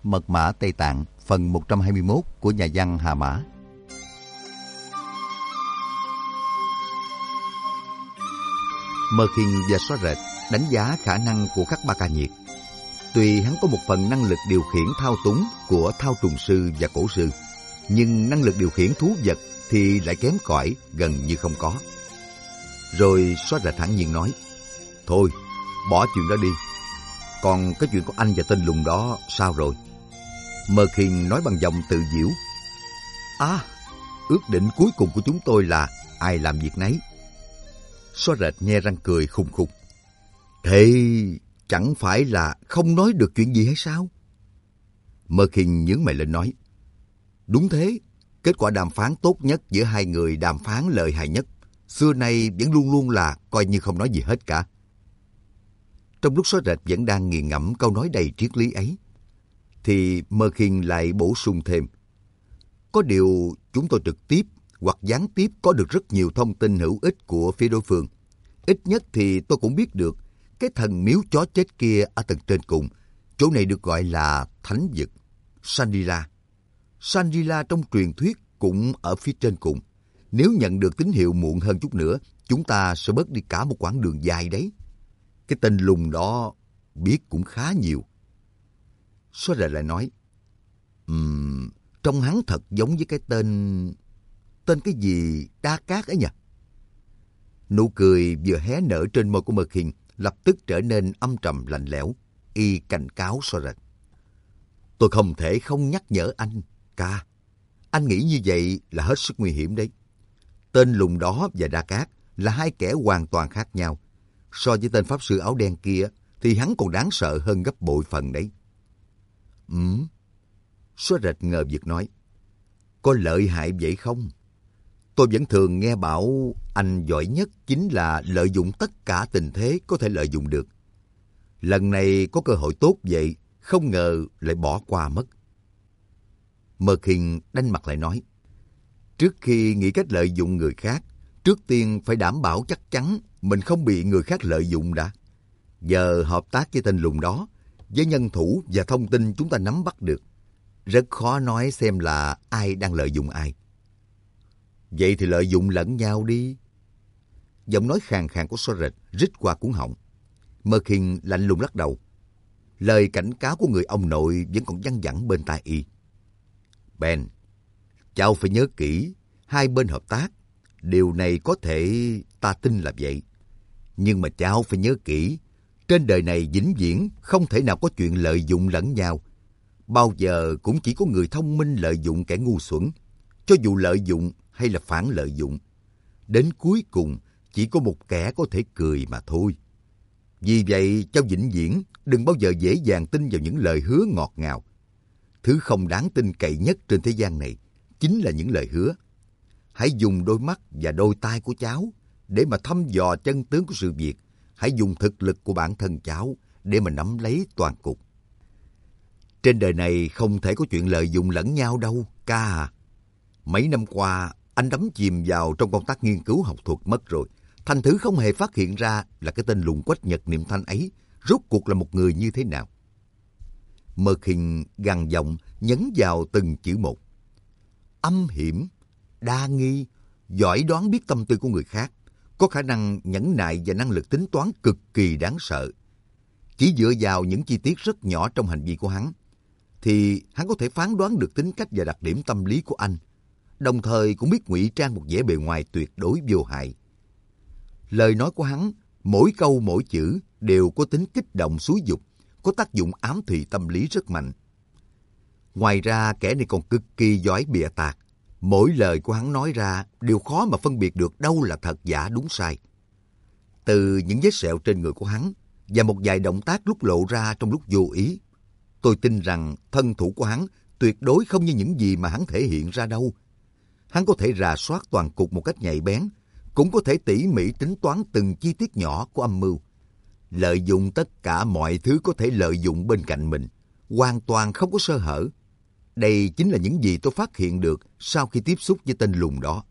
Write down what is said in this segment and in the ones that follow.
Mật mã Tây Tạng phần 121 của nhà văn Hà Mã. Mơ Khiên và Xóa Rệt đánh giá khả năng của Khắc Ba Ca Nhiệt. Tuy hắn có một phần năng lực điều khiển thao túng của Thao Trùng Sư và Cổ Sư, nhưng năng lực điều khiển thú vật thì lại kém cỏi, gần như không có. Rồi Xóa Rệt thản nhiên nói, thôi, bỏ chuyện đó đi. Còn cái chuyện của anh và tên lùn đó sao rồi? Mơ Khiên nói bằng giọng tự giễu. Ước định cuối cùng của chúng tôi là ai làm việc nấy. Xóa Rệt nhe răng cười khùng khùng. Thế chẳng phải là không nói được chuyện gì hay sao? Mơ Khiên nhướng mày lên nói. Đúng thế, kết quả đàm phán tốt nhất giữa hai người đàm phán lợi hại nhất, xưa nay vẫn luôn luôn là coi như không nói gì hết cả. Trong lúc Xóa Rệt vẫn đang nghiền ngẫm câu nói đầy triết lý ấy, thì Mơ Khiên lại bổ sung thêm. Có điều chúng tôi trực tiếp hoặc gián tiếp có được rất nhiều thông tin hữu ích của phía đối phương. Ít nhất thì tôi cũng biết được cái thần miếu chó chết kia ở tầng trên cùng, chỗ này được gọi là thánh vực, Shangri-La. Shangri-La trong truyền thuyết cũng ở phía trên cùng. Nếu nhận được tín hiệu muộn hơn chút nữa, chúng ta sẽ bớt đi cả một quãng đường dài đấy. Cái tên lùn đó biết cũng khá nhiều. Xóa Rệt lại nói, trông hắn thật giống với cái tên cái gì Đa Cát ấy nhỉ? Nụ cười vừa hé nở trên môi của Mơ Khiên lập tức trở nên âm trầm lạnh lẽo. Y cảnh cáo Xóa Rệt. Tôi không thể không nhắc nhở anh, ca. Anh nghĩ như vậy là hết sức nguy hiểm đấy. Tên lùn đó và Đa Cát là hai kẻ hoàn toàn khác nhau. So với tên pháp sư áo đen kia thì hắn còn đáng sợ hơn gấp bội phần đấy. Xóa Rệt ngờ vực nói. Có lợi hại vậy không? Tôi vẫn thường nghe bảo anh giỏi nhất chính là lợi dụng tất cả tình thế có thể lợi dụng được. Lần này có cơ hội tốt vậy, không ngờ lại bỏ qua mất. Mơ Khiên đanh mặt lại nói. Trước khi nghĩ cách lợi dụng người khác, trước tiên phải đảm bảo chắc chắn mình không bị người khác lợi dụng đã. Giờ hợp tác với tên lùn đó, với nhân thủ và thông tin chúng ta nắm bắt được, rất khó nói xem là ai đang lợi dụng ai. Vậy thì lợi dụng lẫn nhau đi. Giọng nói khàn khàn của Xóa Rệt rít qua cuống họng. Mơ Khiên lạnh lùng lắc đầu. Lời cảnh cáo của người ông nội vẫn còn văng vẳng bên tai y. Ben, cháu phải nhớ kỹ, hai bên hợp tác. Điều này có thể ta tin là vậy. Nhưng mà cháu phải nhớ kỹ, trên đời này vĩnh viễn không thể nào có chuyện lợi dụng lẫn nhau. Bao giờ cũng chỉ có người thông minh lợi dụng kẻ ngu xuẩn. Cho dù lợi dụng hay là phản lợi dụng, đến cuối cùng chỉ có một kẻ có thể cười mà thôi. Vì vậy, cháu vĩnh viễn đừng bao giờ dễ dàng tin vào những lời hứa ngọt ngào. Thứ không đáng tin cậy nhất trên thế gian này chính là những lời hứa. Hãy dùng đôi mắt và đôi tai của cháu để mà thăm dò chân tướng của sự việc. Hãy dùng thực lực của bản thân cháu để mà nắm lấy toàn cục. Trên đời này không thể có chuyện lợi dụng lẫn nhau đâu, ca à. Mấy năm qua, anh đắm chìm vào trong công tác nghiên cứu học thuật mất rồi. Thành thử không hề phát hiện ra là cái tên lùn Quách Nhật Niệm Thanh ấy rốt cuộc là một người như thế nào. Mơ Khiên gằn giọng nhấn vào từng chữ một. Âm hiểm, đa nghi, giỏi đoán biết tâm tư của người khác, có khả năng nhẫn nại và năng lực tính toán cực kỳ đáng sợ. Chỉ dựa vào những chi tiết rất nhỏ trong hành vi của hắn, thì hắn có thể phán đoán được tính cách và đặc điểm tâm lý của anh, đồng thời cũng biết ngụy trang một vẻ bề ngoài tuyệt đối vô hại. Lời nói của hắn, mỗi câu mỗi chữ đều có tính kích động xúi dục, có tác dụng ám thị tâm lý rất mạnh. Ngoài ra, kẻ này còn cực kỳ giỏi bịa tạc. Mỗi lời của hắn nói ra đều khó mà phân biệt được đâu là thật giả đúng sai. Từ những vết sẹo trên người của hắn và một vài động tác lúc lộ ra trong lúc vô ý, tôi tin rằng thân thủ của hắn tuyệt đối không như những gì mà hắn thể hiện ra đâu. Hắn có thể rà soát toàn cục một cách nhạy bén, cũng có thể tỉ mỉ tính toán từng chi tiết nhỏ của âm mưu. Lợi dụng tất cả mọi thứ có thể lợi dụng bên cạnh mình, hoàn toàn không có sơ hở. Đây chính là những gì tôi phát hiện được sau khi tiếp xúc với tên lùn đó.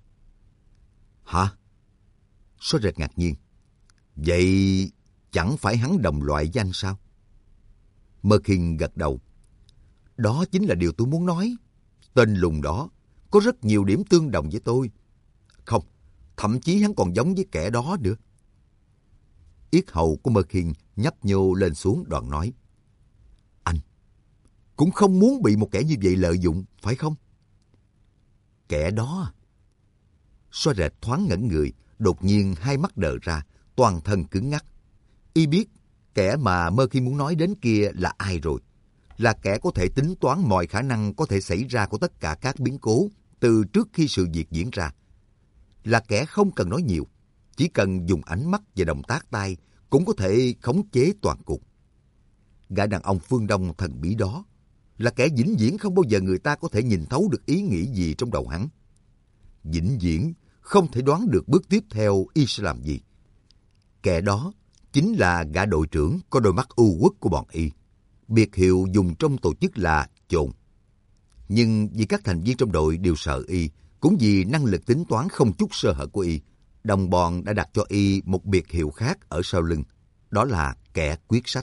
Hả? Xóa Rệt ngạc nhiên. Vậy chẳng phải hắn đồng loại với anh sao? Mơ Khiên gật đầu. Đó chính là điều tôi muốn nói. Tên lùn đó có rất nhiều điểm tương đồng với tôi. Không, thậm chí hắn còn giống với kẻ đó nữa. Yết hầu của Merkin nhấp nhô lên xuống, đoạn nói: Anh cũng không muốn bị một kẻ như vậy lợi dụng, phải không? Kẻ đó. Xóa rệt thoáng ngẩn người, đột nhiên hai mắt đờ ra, toàn thân cứng ngắc. Y biết kẻ mà Merkin muốn nói đến kia là ai rồi. Là kẻ có thể tính toán mọi khả năng có thể xảy ra của tất cả các biến cố từ trước khi sự việc diễn ra. Là kẻ không cần nói nhiều, chỉ cần dùng ánh mắt và động tác tay cũng có thể khống chế toàn cục. Gã đàn ông phương Đông thần bí đó là kẻ vĩnh viễn không bao giờ người ta có thể nhìn thấu được ý nghĩ gì trong đầu hắn. Vĩnh viễn không thể đoán được bước tiếp theo y sẽ làm gì. Kẻ đó chính là gã đội trưởng có đôi mắt u uất của bọn y. Biệt hiệu dùng trong tổ chức là Chồn. Nhưng vì các thành viên trong đội đều sợ y, cũng vì năng lực tính toán không chút sơ hở của y, đồng bọn đã đặt cho y một biệt hiệu khác ở sau lưng, đó là kẻ quyết sách.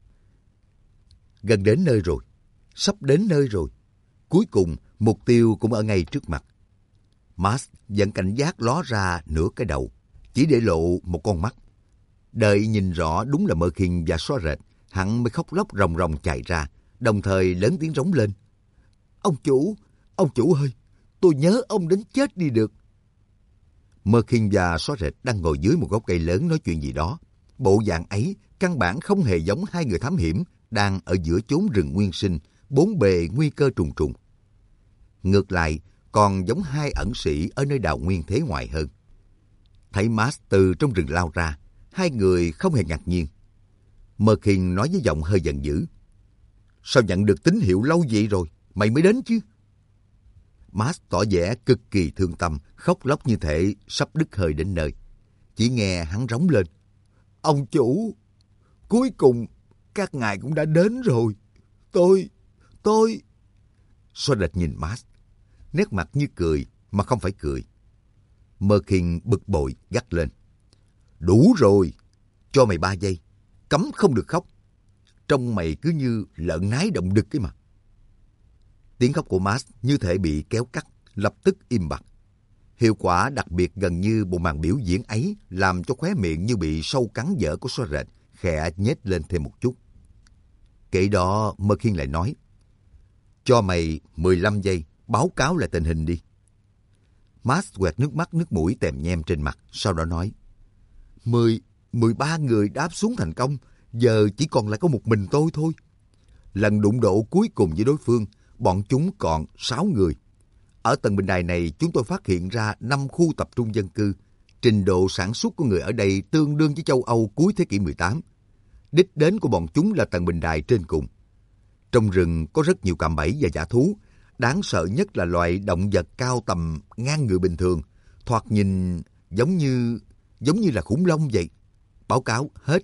Gần đến nơi rồi, sắp đến nơi rồi. Cuối cùng, mục tiêu cũng ở ngay trước mặt. Max vẫn cảnh giác ló ra nửa cái đầu, chỉ để lộ một con mắt. Đợi nhìn rõ đúng là Merkin và xóa rệt, hắn mới khóc lóc ròng ròng chạy ra, đồng thời lớn tiếng rống lên: ông chủ ơi, tôi nhớ ông đến chết đi được. Merkin và xóa rệt đang ngồi dưới một gốc cây lớn nói chuyện gì đó. Bộ dạng ấy căn bản không hề giống hai người thám hiểm đang ở giữa chốn rừng nguyên sinh, bốn bề nguy cơ trùng trùng. Ngược lại, còn giống hai ẩn sĩ ở nơi đào nguyên thế ngoại hơn. Thấy Max từ trong rừng lao ra, hai người không hề ngạc nhiên. Merkin nói với giọng hơi giận dữ: sao nhận được tín hiệu lâu vậy rồi, mày mới đến chứ? Max tỏ vẻ cực kỳ thương tâm, khóc lóc như thể sắp đứt hơi đến nơi. Chỉ nghe hắn rống lên: ông chủ, cuối cùng các ngài cũng đã đến rồi. Tôi... Xóa đệt nhìn Max, nét mặt như cười mà không phải cười. Merkin bực bội gắt lên: đủ rồi, cho mày 3 giây, cấm không được khóc. Trông mày cứ như lợn nái động đực ấy mà. Tiếng khóc của Max như thể bị kéo cắt, lập tức im bặt. Hiệu quả đặc biệt gần như bộ màn biểu diễn ấy làm cho khóe miệng như bị sâu cắn dở của xóa rệt khẽ nhếch lên thêm một chút. Kể đó Merkin lại nói: cho mày 15 giây báo cáo lại tình hình đi. Max quẹt nước mắt nước mũi tèm nhem trên mặt, sau đó nói: 13 người đáp xuống thành công, giờ chỉ còn lại có một mình tôi thôi. Lần đụng độ cuối cùng với đối phương, bọn chúng còn 6 người. Ở tầng bình đài này, chúng tôi phát hiện ra 5 khu tập trung dân cư. Trình độ sản xuất của người ở đây tương đương với châu Âu cuối thế kỷ 18. Đích đến của bọn chúng là tầng bình đài trên cùng. Trong rừng có rất nhiều cạm bẫy và dã thú. Đáng sợ nhất là loại động vật cao tầm ngang người bình thường, thoạt nhìn giống như là khủng long vậy. Báo cáo hết.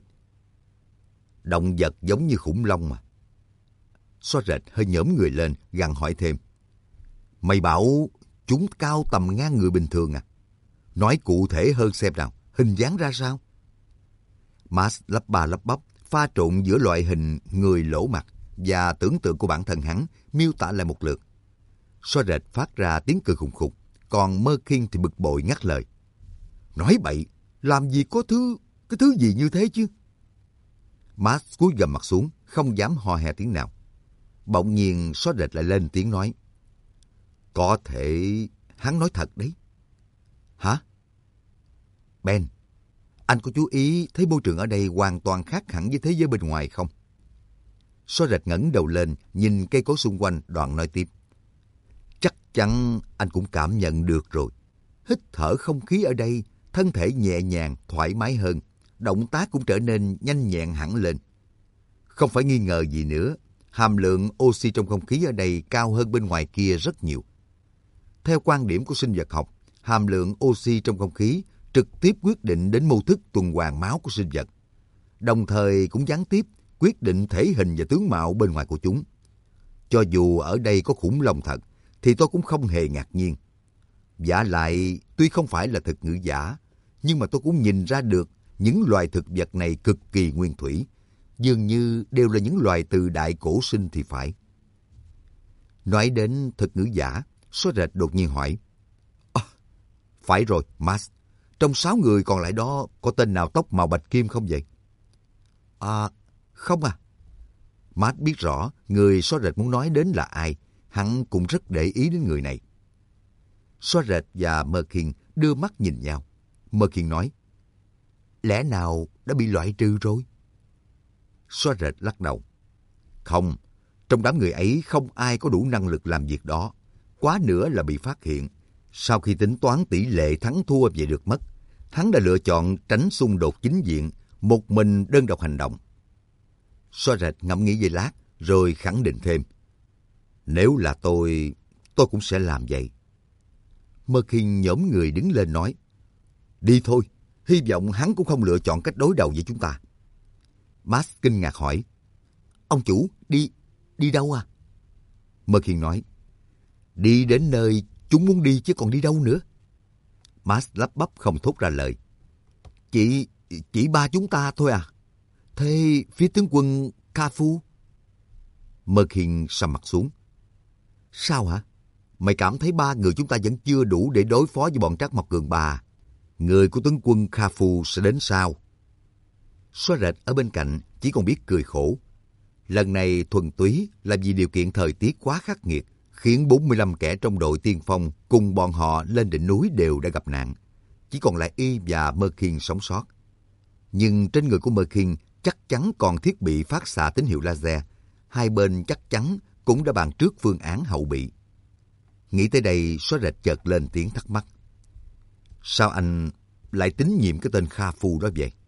Động vật giống như khủng long mà. Xóa rệt hơi nhổm người lên, gằn hỏi thêm: mày bảo chúng cao tầm ngang người bình thường à? Nói cụ thể hơn xem nào, hình dáng ra sao? Max lắp ba lắp bắp, pha trộn giữa loại hình người lỗ mặt và tưởng tượng của bản thân hắn, miêu tả lại một lượt. Xóa rệt phát ra tiếng cười khùng khục, còn Merkin thì bực bội ngắt lời: nói bậy, làm gì có cái thứ gì như thế chứ? Max cúi gằm mặt xuống, không dám hò hè tiếng nào. Bỗng nhiên xóa rệt lại lên tiếng nói: có thể hắn nói thật đấy. Hả? Ben, anh có chú ý thấy môi trường ở đây hoàn toàn khác hẳn với thế giới bên ngoài không? Xóa rệt ngẩng đầu lên, nhìn cây cối xung quanh, đoạn nói tiếp: chắc chắn anh cũng cảm nhận được rồi. Hít thở không khí ở đây, thân thể nhẹ nhàng, thoải mái hơn. Động tác cũng trở nên nhanh nhẹn hẳn lên. Không phải nghi ngờ gì nữa, hàm lượng oxy trong không khí ở đây cao hơn bên ngoài kia rất nhiều. Theo quan điểm của sinh vật học, hàm lượng oxy trong không khí trực tiếp quyết định đến mô thức tuần hoàn máu của sinh vật, đồng thời cũng gián tiếp quyết định thể hình và tướng mạo bên ngoài của chúng. Cho dù ở đây có khủng long thật, thì tôi cũng không hề ngạc nhiên. Vả lại, tuy không phải là thực ngữ giả, nhưng mà tôi cũng nhìn ra được những loài thực vật này cực kỳ nguyên thủy, dường như đều là những loài từ đại cổ sinh thì phải. Nói đến thuật ngữ giả, Xóa Rệt đột nhiên hỏi. Phải rồi, Max. Trong 6 người còn lại đó có tên nào tóc màu bạch kim không vậy? Không à. Max biết rõ người Xóa Rệt muốn nói đến là ai. Hắn cũng rất để ý đến người này. Xóa Rệt và Merkin đưa mắt nhìn nhau. Merkin nói. Lẽ nào đã bị loại trừ rồi? Xóa Rệt lắc đầu. Không, trong đám người ấy không ai có đủ năng lực làm việc đó. Quá nữa là bị phát hiện. Sau khi tính toán tỷ lệ thắng thua về được mất, hắn đã lựa chọn tránh xung đột chính diện, một mình đơn độc hành động. Xóa Rệt ngẫm nghĩ giây lát, rồi khẳng định thêm. Nếu là tôi cũng sẽ làm vậy. Merkin nhổm người đứng lên nói. Đi thôi, hy vọng hắn cũng không lựa chọn cách đối đầu với chúng ta. Max kinh ngạc hỏi. Ông chủ, đi đâu à? Merkin nói. Đi đến nơi chúng muốn đi chứ còn đi đâu nữa. Max lắp bắp không thốt ra lời. Chỉ ba chúng ta thôi à? Thế phía tướng quân Kafur? Merkin sầm mặt xuống. Sao hả? Mày cảm thấy 3 người chúng ta vẫn chưa đủ để đối phó với bọn Trác Mộc Cường Ba? Người của tướng quân Kafur sẽ đến sau. Xóa Rệt ở bên cạnh chỉ còn biết cười khổ. Lần này thuần túy là vì điều kiện thời tiết quá khắc nghiệt, khiến 45 kẻ trong đội tiên phong cùng bọn họ lên đỉnh núi đều đã gặp nạn. Chỉ còn lại y và Merkin sống sót. Nhưng trên người của Merkin chắc chắn còn thiết bị phát xạ tín hiệu laser. Hai bên chắc chắn cũng đã bàn trước phương án hậu bị. Nghĩ tới đây, Xóa Rệt chợt lên tiếng thắc mắc. Sao anh lại tín nhiệm cái tên Kafur đó vậy?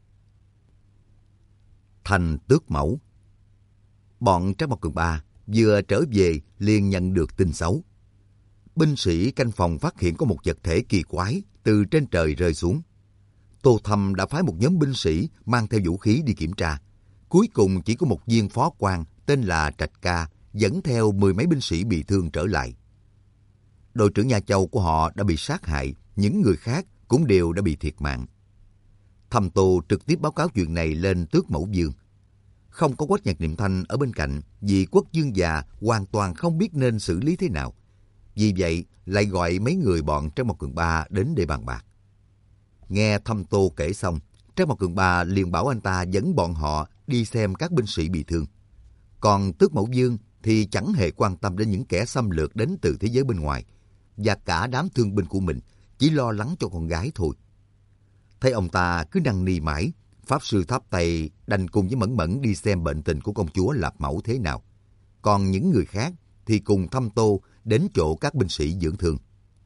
Thành Tước Mẫu. Bọn Trác Mộc Cường Ba vừa trở về liền nhận được tin xấu. Binh sĩ canh phòng phát hiện có một vật thể kỳ quái từ trên trời rơi xuống. Tô Thâm đã phái một nhóm binh sĩ mang theo vũ khí đi kiểm tra. Cuối cùng chỉ có một viên phó quan tên là Trạch Ca dẫn theo 10 mấy binh sĩ bị thương trở lại. Đội trưởng Nha Châu của họ đã bị sát hại, những người khác cũng đều đã bị thiệt mạng. Thâm Tô trực tiếp báo cáo chuyện này lên Tước Mẫu Dương. Không có Quách Nhật Niệm Thanh ở bên cạnh, vì Quốc vương già hoàn toàn không biết nên xử lý thế nào. Vì vậy, lại gọi mấy người bọn Trác Mộc Cường Ba đến để bàn bạc. Nghe Thâm Tô kể xong, Trác Mộc Cường Ba liền bảo anh ta dẫn bọn họ đi xem các binh sĩ bị thương. Còn Tước Mẫu Dương thì chẳng hề quan tâm đến những kẻ xâm lược đến từ thế giới bên ngoài, và cả đám thương binh của mình chỉ lo lắng cho con gái thôi. Thấy ông ta cứ năn nỉ mãi, Pháp Sư Tháp Tây đành cùng với Mẫn Mẫn đi xem bệnh tình của công chúa Lạp Mẫu thế nào. Còn những người khác thì cùng Thâm Tô đến chỗ các binh sĩ dưỡng thương.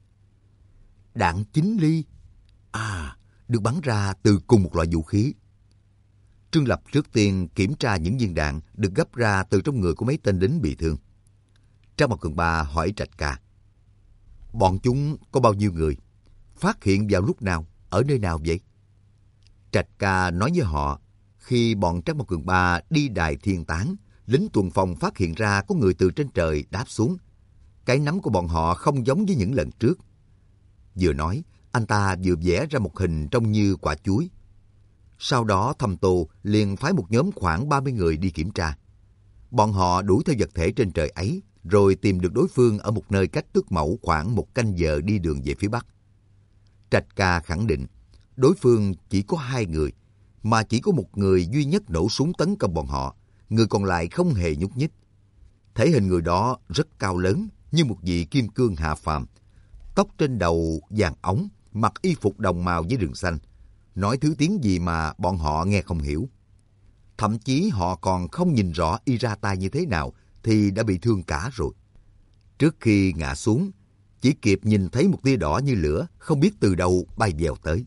Đạn 9 ly. Được bắn ra từ cùng một loại vũ khí. Trương Lập trước tiên kiểm tra những viên đạn được gấp ra từ trong người của mấy tên lính bị thương. Trác Mộc Cường Ba hỏi Trạch Ca. Bọn chúng có bao nhiêu người? Phát hiện vào lúc nào? Ở nơi nào vậy? Trạch Ca nói với họ, khi bọn Trác Mộc Cường Ba đi đài thiên tán, lính tuần phòng phát hiện ra có người từ trên trời đáp xuống. Cái nắm của bọn họ không giống với những lần trước. Vừa nói, anh ta vừa vẽ ra một hình trông như quả chuối. Sau đó Thâm Tô liền phái một nhóm khoảng 30 người đi kiểm tra. Bọn họ đuổi theo vật thể trên trời ấy, rồi tìm được đối phương ở một nơi cách Tước Mẫu khoảng 1 canh giờ đi đường về phía bắc. Trạch Ca khẳng định, đối phương chỉ có 2 người, mà chỉ có một người duy nhất nổ súng tấn công bọn họ, người còn lại không hề nhúc nhích. Thể hình người đó rất cao lớn, như một vị kim cương hạ phàm. Tóc trên đầu vàng óng, mặc y phục đồng màu với đường xanh. Nói thứ tiếng gì mà bọn họ nghe không hiểu. Thậm chí họ còn không nhìn rõ y ra tay như thế nào thì đã bị thương cả rồi. Trước khi ngã xuống, chỉ kịp nhìn thấy một tia đỏ như lửa, không biết từ đâu bay vèo tới.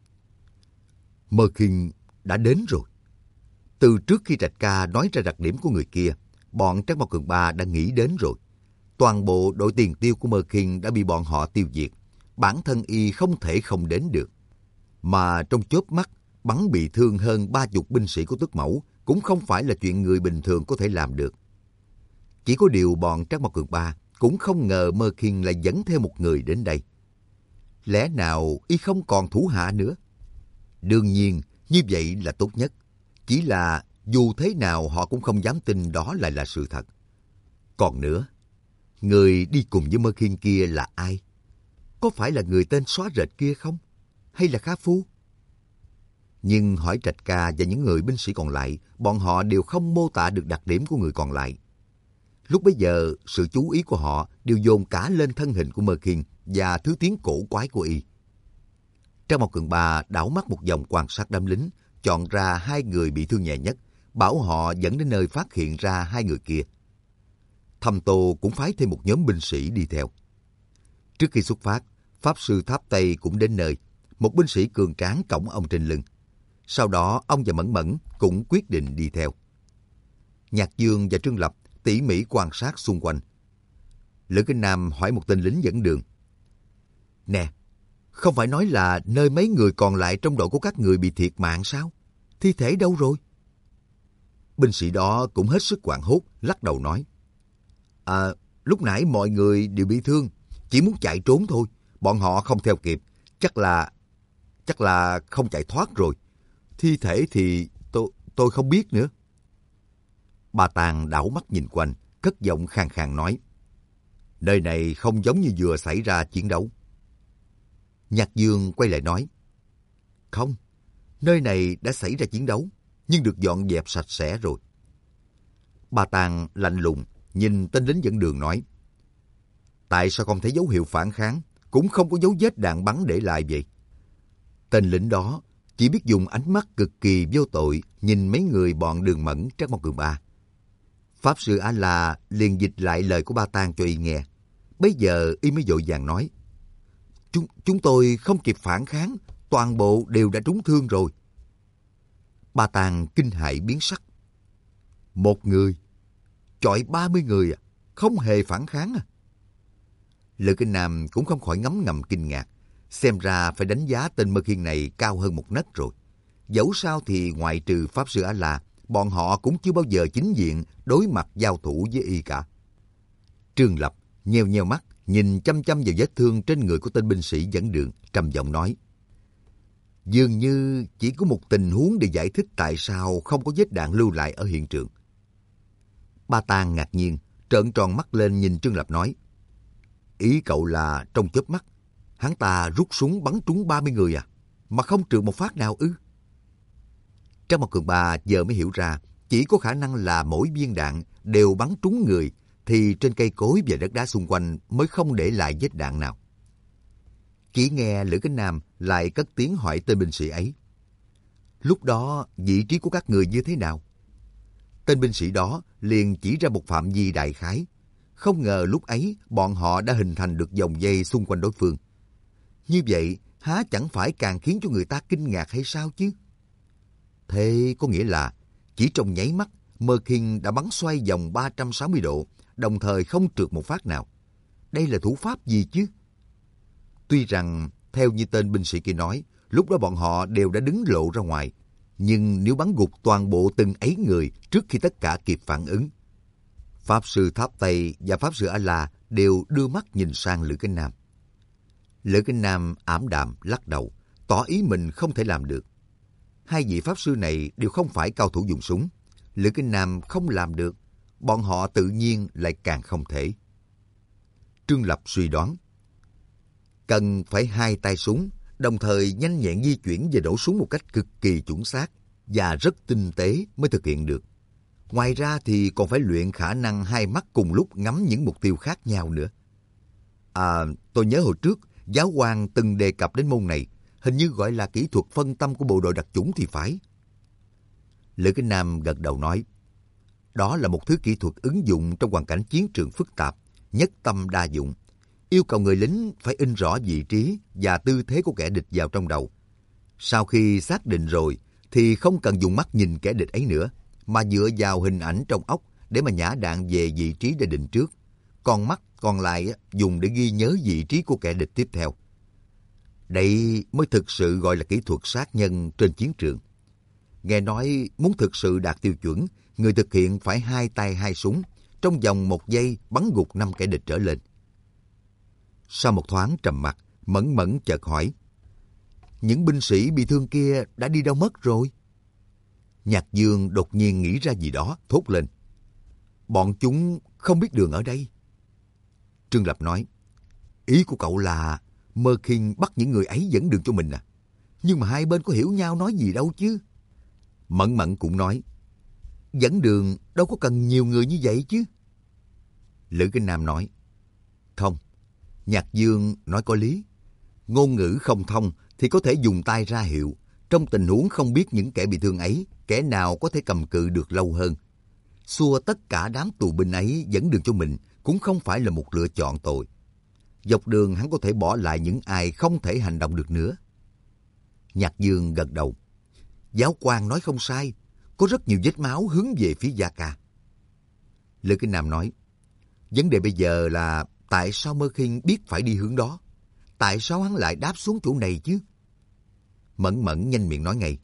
Merkin đã đến rồi. Từ trước khi Trạch Ca nói ra đặc điểm của người kia, bọn Trác Mộc Cường Ba đã nghĩ đến rồi. Toàn bộ đội tiền tiêu của Merkin đã bị bọn họ tiêu diệt. Bản thân y không thể không đến được. Mà trong chớp mắt, bắn bị thương hơn 30 binh sĩ của Tước Mẫu cũng không phải là chuyện người bình thường có thể làm được. Chỉ có điều bọn Trác Mộc Cường Ba cũng không ngờ Merkin lại dẫn theo một người đến đây. Lẽ nào y không còn thủ hạ nữa? Đương nhiên, như vậy là tốt nhất. Chỉ là dù thế nào họ cũng không dám tin đó lại là sự thật. Còn nữa, Người đi cùng với Mơ Khiên kia là ai? Có phải là người tên xóa rệt kia không? Hay là Kha Phu? Nhưng hỏi Trạch Ca và những người binh sĩ còn lại, bọn họ đều không mô tả được đặc điểm của người còn lại. Lúc bấy giờ, sự chú ý của họ đều dồn cả lên thân hình của Mơ Khiên và thứ tiếng cổ quái của y. Trang Mộc Cường Ba đảo mắt một vòng quan sát đám lính, chọn ra 2 người bị thương nhẹ nhất, bảo họ dẫn đến nơi phát hiện ra 2 người kia. Thâm Tô cũng phái thêm một nhóm binh sĩ đi theo. Trước khi xuất phát, Pháp Sư Tháp Tây cũng đến nơi. Một binh sĩ cường tráng cõng ông trên lưng. Sau đó ông và Mẫn Mẫn cũng quyết định đi theo. Nhạc Dương và Trương Lập tỉ mỉ quan sát xung quanh. Lữ Kinh Nam hỏi một tên lính dẫn đường. Nè, không phải nói là nơi mấy người còn lại trong đội của các người bị thiệt mạng sao? Thi thể đâu rồi? Binh sĩ đó cũng hết sức hoảng hốt, lắc đầu nói. Lúc nãy mọi người đều bị thương, chỉ muốn chạy trốn thôi. Bọn họ không theo kịp, chắc là không chạy thoát rồi. Thi thể thì tôi không biết nữa. Ba Tàng đảo mắt nhìn quanh, cất giọng khàn khàn nói. Nơi này không giống như vừa xảy ra chiến đấu. Nhạc Dương quay lại nói. Không, nơi này đã xảy ra chiến đấu, nhưng được dọn dẹp sạch sẽ rồi. Ba Tàng lạnh lùng, nhìn tên lính dẫn đường nói. Tại sao không thấy dấu hiệu phản kháng, cũng không có dấu vết đạn bắn để lại vậy? Tên lính đó chỉ biết dùng ánh mắt cực kỳ vô tội nhìn mấy người bọn Đường Mẫn, Trác Mộc Cường Ba. Pháp Sư A-la liền dịch lại lời của Ba Tàng cho y nghe. Bây giờ y mới vội vàng nói. Chúng tôi không kịp phản kháng, toàn bộ đều đã trúng thương rồi. Ba Tàng kinh hãi biến sắc. Một người, chọi 30 người không hề phản kháng à? Lữ Kinh Nam cũng không khỏi ngấm ngầm kinh ngạc. Xem ra phải đánh giá tên Mơ Khiên này cao hơn một nấc rồi. Dẫu sao thì ngoại trừ Pháp Sư A-la, bọn họ cũng chưa bao giờ chính diện đối mặt giao thủ với y cả. Trương Lập nheo nheo mắt, nhìn chăm chăm vào vết thương trên người của tên binh sĩ dẫn đường, trầm giọng nói. Dường như chỉ có một tình huống để giải thích tại sao không có vết đạn lưu lại ở hiện trường. Ba Tàng ngạc nhiên, trợn tròn mắt lên nhìn Trương Lập nói. Ý cậu là trong chớp mắt, hắn ta rút súng bắn trúng 30 người à? Mà không trừ một phát nào ư? Trác Mộc Cường Ba giờ mới hiểu ra, chỉ có khả năng là mỗi viên đạn đều bắn trúng người, thì trên cây cối và đất đá xung quanh mới không để lại vết đạn nào. Chỉ nghe Lữ Kính Nam lại cất tiếng hỏi tên binh sĩ ấy. Lúc đó vị trí của các người như thế nào? Tên binh sĩ đó liền chỉ ra một phạm vi đại khái. Không ngờ lúc ấy bọn họ đã hình thành được vòng dây xung quanh đối phương. Như vậy há chẳng phải càng khiến cho người ta kinh ngạc hay sao chứ? Thế có nghĩa là chỉ trong nháy mắt Mơ Khiên đã bắn xoay vòng 360 độ, đồng thời không trượt một phát nào. Đây là thủ pháp gì chứ? Tuy rằng, theo như tên binh sĩ kia nói, lúc đó bọn họ đều đã đứng lộ ra ngoài, nhưng nếu bắn gục toàn bộ từng ấy người trước khi tất cả kịp phản ứng. Pháp Sư Tháp Tây và Pháp Sư A-la đều đưa mắt nhìn sang Lữ Kính Nam. Lữ Kính Nam ảm đạm lắc đầu, tỏ ý mình không thể làm được. Hai vị Pháp Sư này đều không phải cao thủ dùng súng. Lữ Kính Nam không làm được, bọn họ tự nhiên lại càng không thể. Trương Lập suy đoán. Cần phải 2 tay súng, đồng thời nhanh nhẹn di chuyển và nổ súng một cách cực kỳ chuẩn xác và rất tinh tế mới thực hiện được. Ngoài ra thì còn phải luyện khả năng 2 mắt cùng lúc ngắm những mục tiêu khác nhau nữa. Tôi nhớ hồi trước, giáo hoàng từng đề cập đến môn này, hình như gọi là kỹ thuật phân tâm của bộ đội đặc chủng thì phải. Lữ Kính Nam gật đầu nói, đó là một thứ kỹ thuật ứng dụng trong hoàn cảnh chiến trường phức tạp, nhất tâm đa dụng, yêu cầu người lính phải in rõ vị trí và tư thế của kẻ địch vào trong đầu. Sau khi xác định rồi thì không cần dùng mắt nhìn kẻ địch ấy nữa, mà dựa vào hình ảnh trong óc để mà nhả đạn về vị trí đã định trước. Còn mắt còn lại dùng để ghi nhớ vị trí của kẻ địch tiếp theo. Đây mới thực sự gọi là kỹ thuật sát nhân trên chiến trường. Nghe nói muốn thực sự đạt tiêu chuẩn, người thực hiện phải 2 tay 2 súng, trong vòng 1 giây bắn gục 5 kẻ địch trở lên. Sau một thoáng trầm mặc, Mẫn Mẫn chợt hỏi, những binh sĩ bị thương kia đã đi đâu mất rồi? Nhạc Dương đột nhiên nghĩ ra gì đó, thốt lên, bọn chúng không biết đường ở đây. Trương Lập nói, ý của cậu là Mơ Khiên bắt những người ấy dẫn đường cho mình à? Nhưng mà hai bên có hiểu nhau nói gì đâu chứ. Mẫn Mẫn cũng nói, dẫn đường đâu có cần nhiều người như vậy chứ. Lữ Kinh Nam nói, không, Nhạc Dương nói có lý. Ngôn ngữ không thông thì có thể dùng tay ra hiệu. Trong tình huống không biết những kẻ bị thương ấy, kẻ nào có thể cầm cự được lâu hơn. Xua tất cả đám tù binh ấy dẫn đường cho mình cũng không phải là một lựa chọn tồi. Dọc đường hắn có thể bỏ lại những ai không thể hành động được nữa. Nhạc Dương gật đầu. Giáo quan nói không sai, có rất nhiều vết máu hướng về phía Gia Ca. Lữ Kinh Nam nói, vấn đề bây giờ là tại sao Mơ Khiên biết phải đi hướng đó? Tại sao hắn lại đáp xuống chỗ này chứ? Mẫn Mẫn nhanh miệng nói ngay,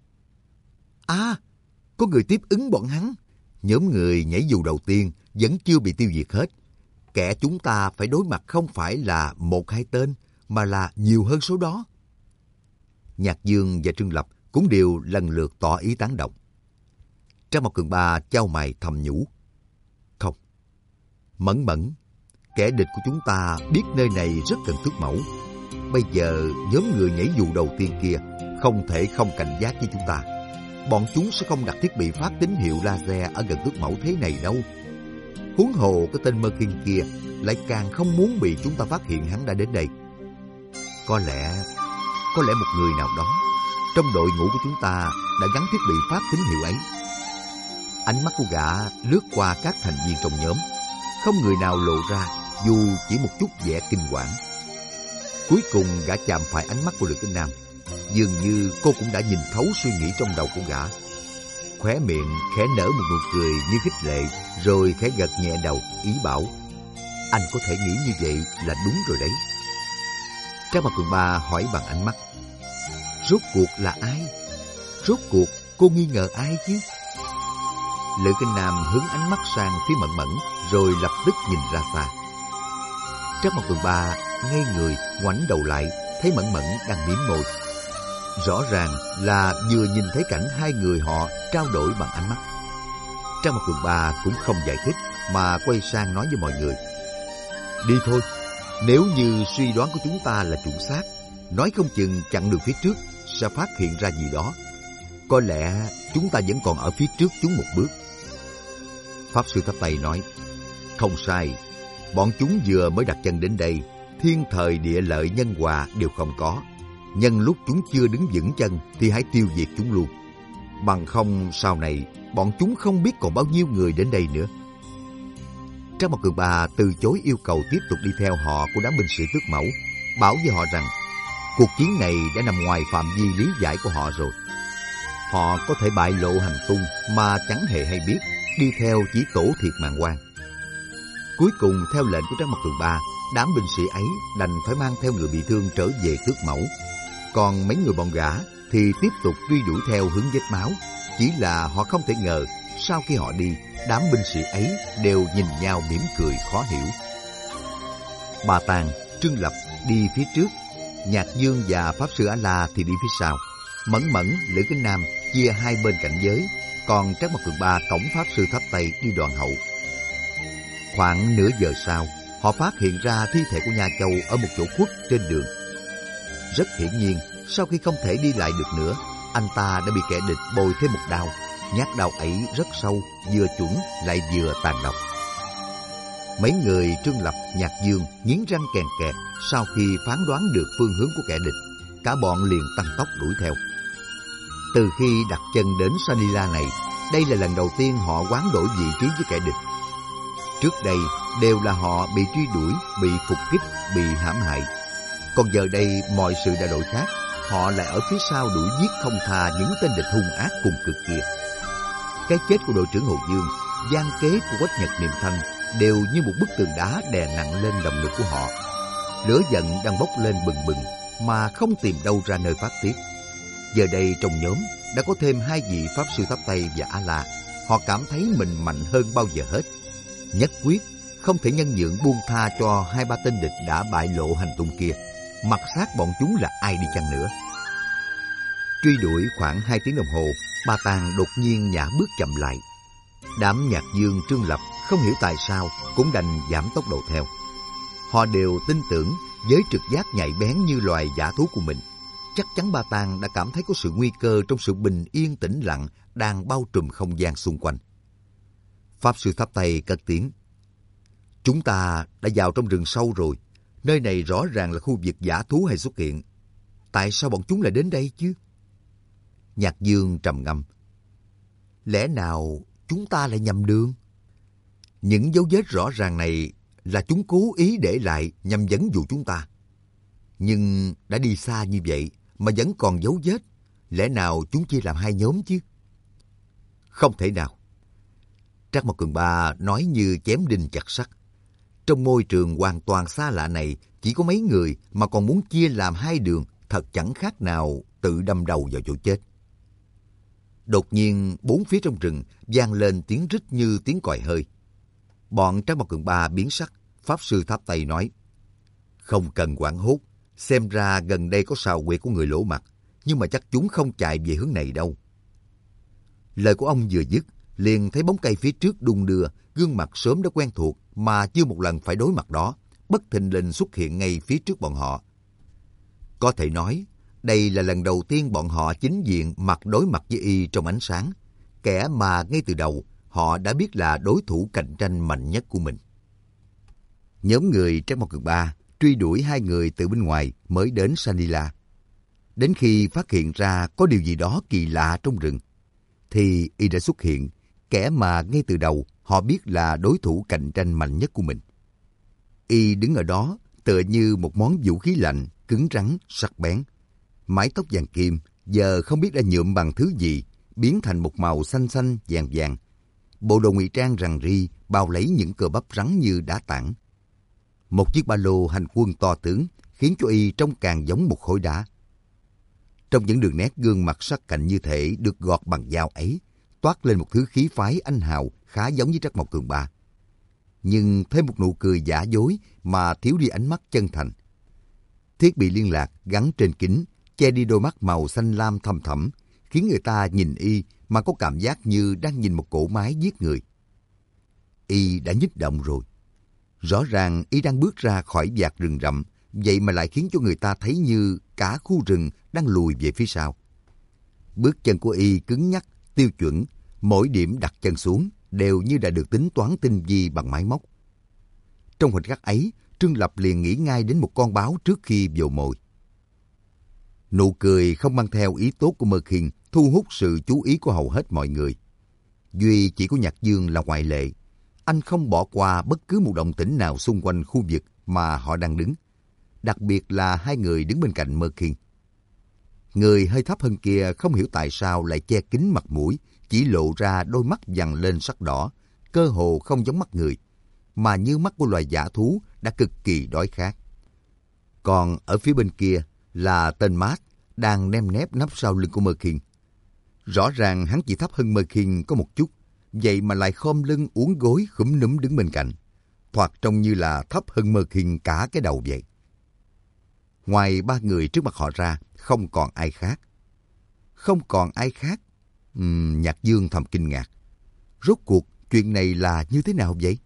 có người tiếp ứng bọn hắn. Nhóm người nhảy dù đầu tiên vẫn chưa bị tiêu diệt hết. Kẻ chúng ta phải đối mặt không phải là 1-2 tên, mà là nhiều hơn số đó. Nhạc Dương và Trương Lập cũng đều lần lượt tỏ ý tán đồng. Trang Mộc Cường Ba chau mày thầm nhủ, không, Mẫn Mẫn, kẻ địch của chúng ta biết nơi này rất cần tước mẫu. Bây giờ nhóm người nhảy dù đầu tiên kia không thể không cảnh giác với chúng ta. Bọn chúng sẽ không đặt thiết bị phát tín hiệu laser ở gần tước mẫu thế này đâu. Huống hồ cái tên Mơ Khiên kia lại càng không muốn bị chúng ta phát hiện hắn đã đến đây. Có lẽ một người nào đó trong đội ngũ của chúng ta đã gắn thiết bị phát tín hiệu ấy. Ánh mắt của gã lướt qua các thành viên trong nhóm, không người nào lộ ra dù chỉ một chút vẻ kinh quản. Cuối cùng gã chạm phải ánh mắt của Lữ Kinh Nam. Dường như cô cũng đã nhìn thấu suy nghĩ trong đầu của gã. Khóe miệng khẽ nở một nụ cười như khích lệ, rồi khẽ gật nhẹ đầu, ý bảo, anh có thể nghĩ như vậy là đúng rồi đấy. Trang Mộc Cường Ba hỏi bằng ánh mắt, rốt cuộc là ai? Rốt cuộc cô nghi ngờ ai chứ? Lữ Kinh Nam hướng ánh mắt sang phía Mẫn Mẫn, rồi lập tức nhìn ra xa. Trang Mộc Cường Ba ngây người, ngoảnh đầu lại, thấy Mẫn Mẫn đang mím môi. Rõ ràng là vừa nhìn thấy cảnh hai người họ trao đổi bằng ánh mắt. Trang Mộc Cường Ba cũng không giải thích, mà quay sang nói với mọi người, đi thôi, nếu như suy đoán của chúng ta là chuẩn xác, nói không chừng chặn đường phía trước sẽ phát hiện ra gì đó. Có lẽ chúng ta vẫn còn ở phía trước chúng một bước. Pháp Sư Tháp Tây nói, không sai, bọn chúng vừa mới đặt chân đến đây, thiên thời địa lợi nhân hòa đều không có. Nhân lúc chúng chưa đứng vững chân thì hãy tiêu diệt chúng luôn. Bằng không sau này bọn chúng không biết còn bao nhiêu người đến đây nữa. Trang Mộc Cường Ba từ chối yêu cầu tiếp tục đi theo họ của đám binh sĩ tước mẫu, bảo với họ rằng cuộc chiến này đã nằm ngoài phạm vi lý giải của họ rồi. Họ có thể bại lộ hành tung mà chẳng hề hay biết, đi theo chỉ tổ thiệt mạng quan. Cuối cùng theo lệnh của Trang Mộc Cường Ba, đám binh sĩ ấy đành phải mang theo người bị thương trở về tước mẫu. Còn mấy người bọn gã thì tiếp tục truy đuổi theo hướng vết máu. Chỉ là họ không thể ngờ, sau khi họ đi, đám binh sĩ ấy đều nhìn nhau mỉm cười khó hiểu. Bà Tàng, Trương Lập đi phía trước, Nhạc Dương và Pháp Sư A-La thì đi phía sau. Mẫn Mẫn, Lữ Kinh Nam chia hai bên cảnh giới, còn Trác Mộc Cường Ba cõng Pháp Sư Tháp Tây đi đoàn hậu. Khoảng nửa giờ sau, họ phát hiện ra thi thể của Nha Châu ở một chỗ khuất trên đường. Rất hiển nhiên, sau khi không thể đi lại được nữa, anh ta đã bị kẻ địch bồi thêm một đao. Nhát đao ấy rất sâu, vừa chuẩn lại vừa tàn độc. Mấy người Trương Lập, Nhạc Dương nghiến răng kèn kẹt sau khi phán đoán được phương hướng của kẻ địch. Cả bọn liền tăng tốc đuổi theo. Từ khi đặt chân đến Sanila này, đây là lần đầu tiên họ hoán đổi vị trí với kẻ địch. Trước đây đều là họ bị truy đuổi, bị phục kích, bị hãm hại. Còn giờ đây mọi sự đã đổi khác, họ lại ở phía sau đuổi giết không tha những tên địch hung ác cùng cực kia. Cái chết của đội trưởng Hồ Dương, gian kế của Quách Nhật Niệm Thanh đều như một bức tường đá đè nặng lên động lực của họ. Lửa giận đang bốc lên bừng bừng mà không tìm đâu ra nơi phát tiết. Giờ đây trong nhóm đã có thêm hai vị Pháp Sư Tháp Tây và A-La. Họ cảm thấy mình mạnh hơn bao giờ hết. Nhất quyết không thể nhân nhượng buông tha cho hai ba tên địch đã bại lộ hành tung kia, mặc xác bọn chúng là ai đi chăng nữa. Truy đuổi khoảng 2 tiếng đồng hồ, Ba Tàng đột nhiên nhả bước chậm lại. Đám Nhạc Dương, Trương Lập không hiểu tại sao cũng đành giảm tốc độ theo. Họ đều tin tưởng với trực giác nhạy bén như loài dã thú của mình. Chắc chắn Ba Tang đã cảm thấy có sự nguy cơ trong sự bình yên tĩnh lặng đang bao trùm không gian xung quanh. Pháp sư thắp tay cất tiếng. Chúng ta đã vào trong rừng sâu rồi. Nơi này rõ ràng là khu vực dã thú hay xuất hiện. Tại sao bọn chúng lại đến đây chứ? Nhạc Dương trầm ngâm. Lẽ nào chúng ta lại nhầm đường? Những dấu vết rõ ràng này là chúng cố ý để lại nhằm dẫn dụ chúng ta. Nhưng đã đi xa như vậy mà vẫn còn dấu vết. Lẽ nào chúng chia làm hai nhóm chứ? Không thể nào. Trác Mộc Cường Ba nói như chém đinh chặt sắt. Trong môi trường hoàn toàn xa lạ này, chỉ có mấy người mà còn muốn chia làm hai đường, thật chẳng khác nào tự đâm đầu vào chỗ chết. Đột nhiên, bốn phía trong rừng vang lên tiếng rít như tiếng còi hơi. Bọn Trác Mộc Cường Ba biến sắc, Pháp sư tháp tay nói. Không cần hoảng hốt, xem ra gần đây có sào huyệt của người lỗ mặt, nhưng mà chắc chúng không chạy về hướng này đâu. Lời của ông vừa dứt, liền thấy bóng cây phía trước đung đưa, gương mặt sớm đã quen thuộc mà chưa một lần phải đối mặt đó, bất thình lình xuất hiện ngay phía trước bọn họ. Có thể nói, đây là lần đầu tiên bọn họ chính diện mặt đối mặt với y trong ánh sáng, kẻ mà ngay từ đầu họ đã biết là đối thủ cạnh tranh mạnh nhất của mình. Nhóm người Trác Mộc Cường Ba truy đuổi hai người từ bên ngoài mới đến Sanila. Đến khi phát hiện ra có điều gì đó kỳ lạ trong rừng, thì y đã xuất hiện, kẻ mà ngay từ đầu họ biết là đối thủ cạnh tranh mạnh nhất của mình. Y đứng ở đó tựa như một món vũ khí lạnh, cứng rắn, sắc bén. Mái tóc vàng kim giờ không biết đã nhuộm bằng thứ gì, biến thành một màu xanh xanh vàng vàng. Bộ đồ ngụy trang rằn ri bao lấy những cơ bắp rắn như đá tảng. Một chiếc ba lô hành quân to tướng khiến cho y trông càng giống một khối đá. Trong những đường nét gương mặt sắc cạnh như thể được gọt bằng dao ấy, toát lên một thứ khí phái anh hào khá giống với Trác Mộc Cường Ba. Nhưng thêm một nụ cười giả dối mà thiếu đi ánh mắt chân thành. Thiết bị liên lạc gắn trên kính che đi đôi mắt màu xanh lam thâm thẳm, khiến người ta nhìn y mà có cảm giác như đang nhìn một cỗ máy giết người. Y đã nhích động rồi. Rõ ràng y đang bước ra khỏi vạt rừng rậm, vậy mà lại khiến cho người ta thấy như cả khu rừng đang lùi về phía sau. Bước chân của y cứng nhắc, tiêu chuẩn, mỗi điểm đặt chân xuống đều như đã được tính toán tinh vi bằng máy móc. Trong khoảnh khắc ấy, Trương Lập liền nghĩ ngay đến một con báo trước khi vồ mồi. Nụ cười không mang theo ý tốt của Mơ Khiên thu hút sự chú ý của hầu hết mọi người. Duy chỉ có Nhạc Dương là ngoại lệ. Anh không bỏ qua bất cứ một động tĩnh nào xung quanh khu vực mà họ đang đứng. Đặc biệt là hai người đứng bên cạnh Mơ Khiên. Người hơi thấp hơn kia không hiểu tại sao lại che kín mặt mũi, chỉ lộ ra đôi mắt vằn lên sắc đỏ, cơ hồ không giống mắt người, mà như mắt của loài dã thú đã cực kỳ đói khát. Còn ở phía bên kia là tên Matt đang nép nép nấp sau lưng của Mơ Khiên. Rõ ràng hắn chỉ thấp hơn Mơ Khiên có một chút, vậy mà lại khom lưng uốn gối khúm núm đứng bên cạnh, thoạt trông như là thấp hơn Mơ Khiên cả cái đầu vậy. Ngoài ba người trước mặt họ ra, không còn ai khác. Không còn ai khác? Nhạc Dương thầm kinh ngạc. Rốt cuộc chuyện này là như thế nào vậy?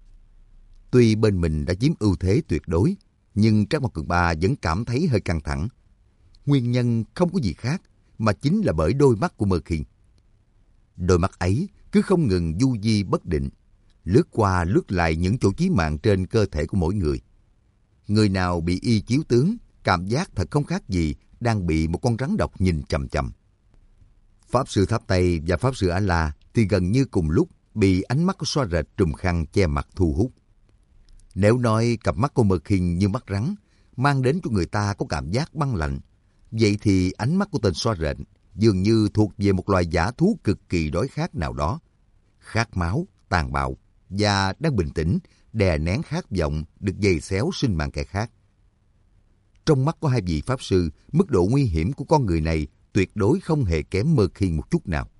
Tuy bên mình đã chiếm ưu thế tuyệt đối, nhưng Trác Mộc Cường Ba vẫn cảm thấy hơi căng thẳng. Nguyên nhân không có gì khác, mà chính là bởi đôi mắt của Mơ Khiên. Đôi mắt ấy cứ không ngừng du di bất định, lướt qua lướt lại những chỗ chí mạng trên cơ thể của mỗi người. Người nào bị y chiếu tướng, cảm giác thật không khác gì đang bị một con rắn độc nhìn chằm chằm. Pháp sư Tháp Tây và Pháp sư A-La thì gần như cùng lúc bị ánh mắt của Xoa Rệt trùm khăn che mặt thu hút. Nếu nói cặp mắt của Mơ Khiên như mắt rắn, mang đến cho người ta có cảm giác băng lạnh, vậy thì ánh mắt của tên Xoa Rệt dường như thuộc về một loài dã thú cực kỳ đói khát nào đó. Khát máu, tàn bạo và đang bình tĩnh, đè nén khát vọng được giày xéo sinh mạng kẻ khác. Trong mắt của hai vị Pháp sư, mức độ nguy hiểm của con người này tuyệt đối không hề kém Mơ Khiên một chút nào.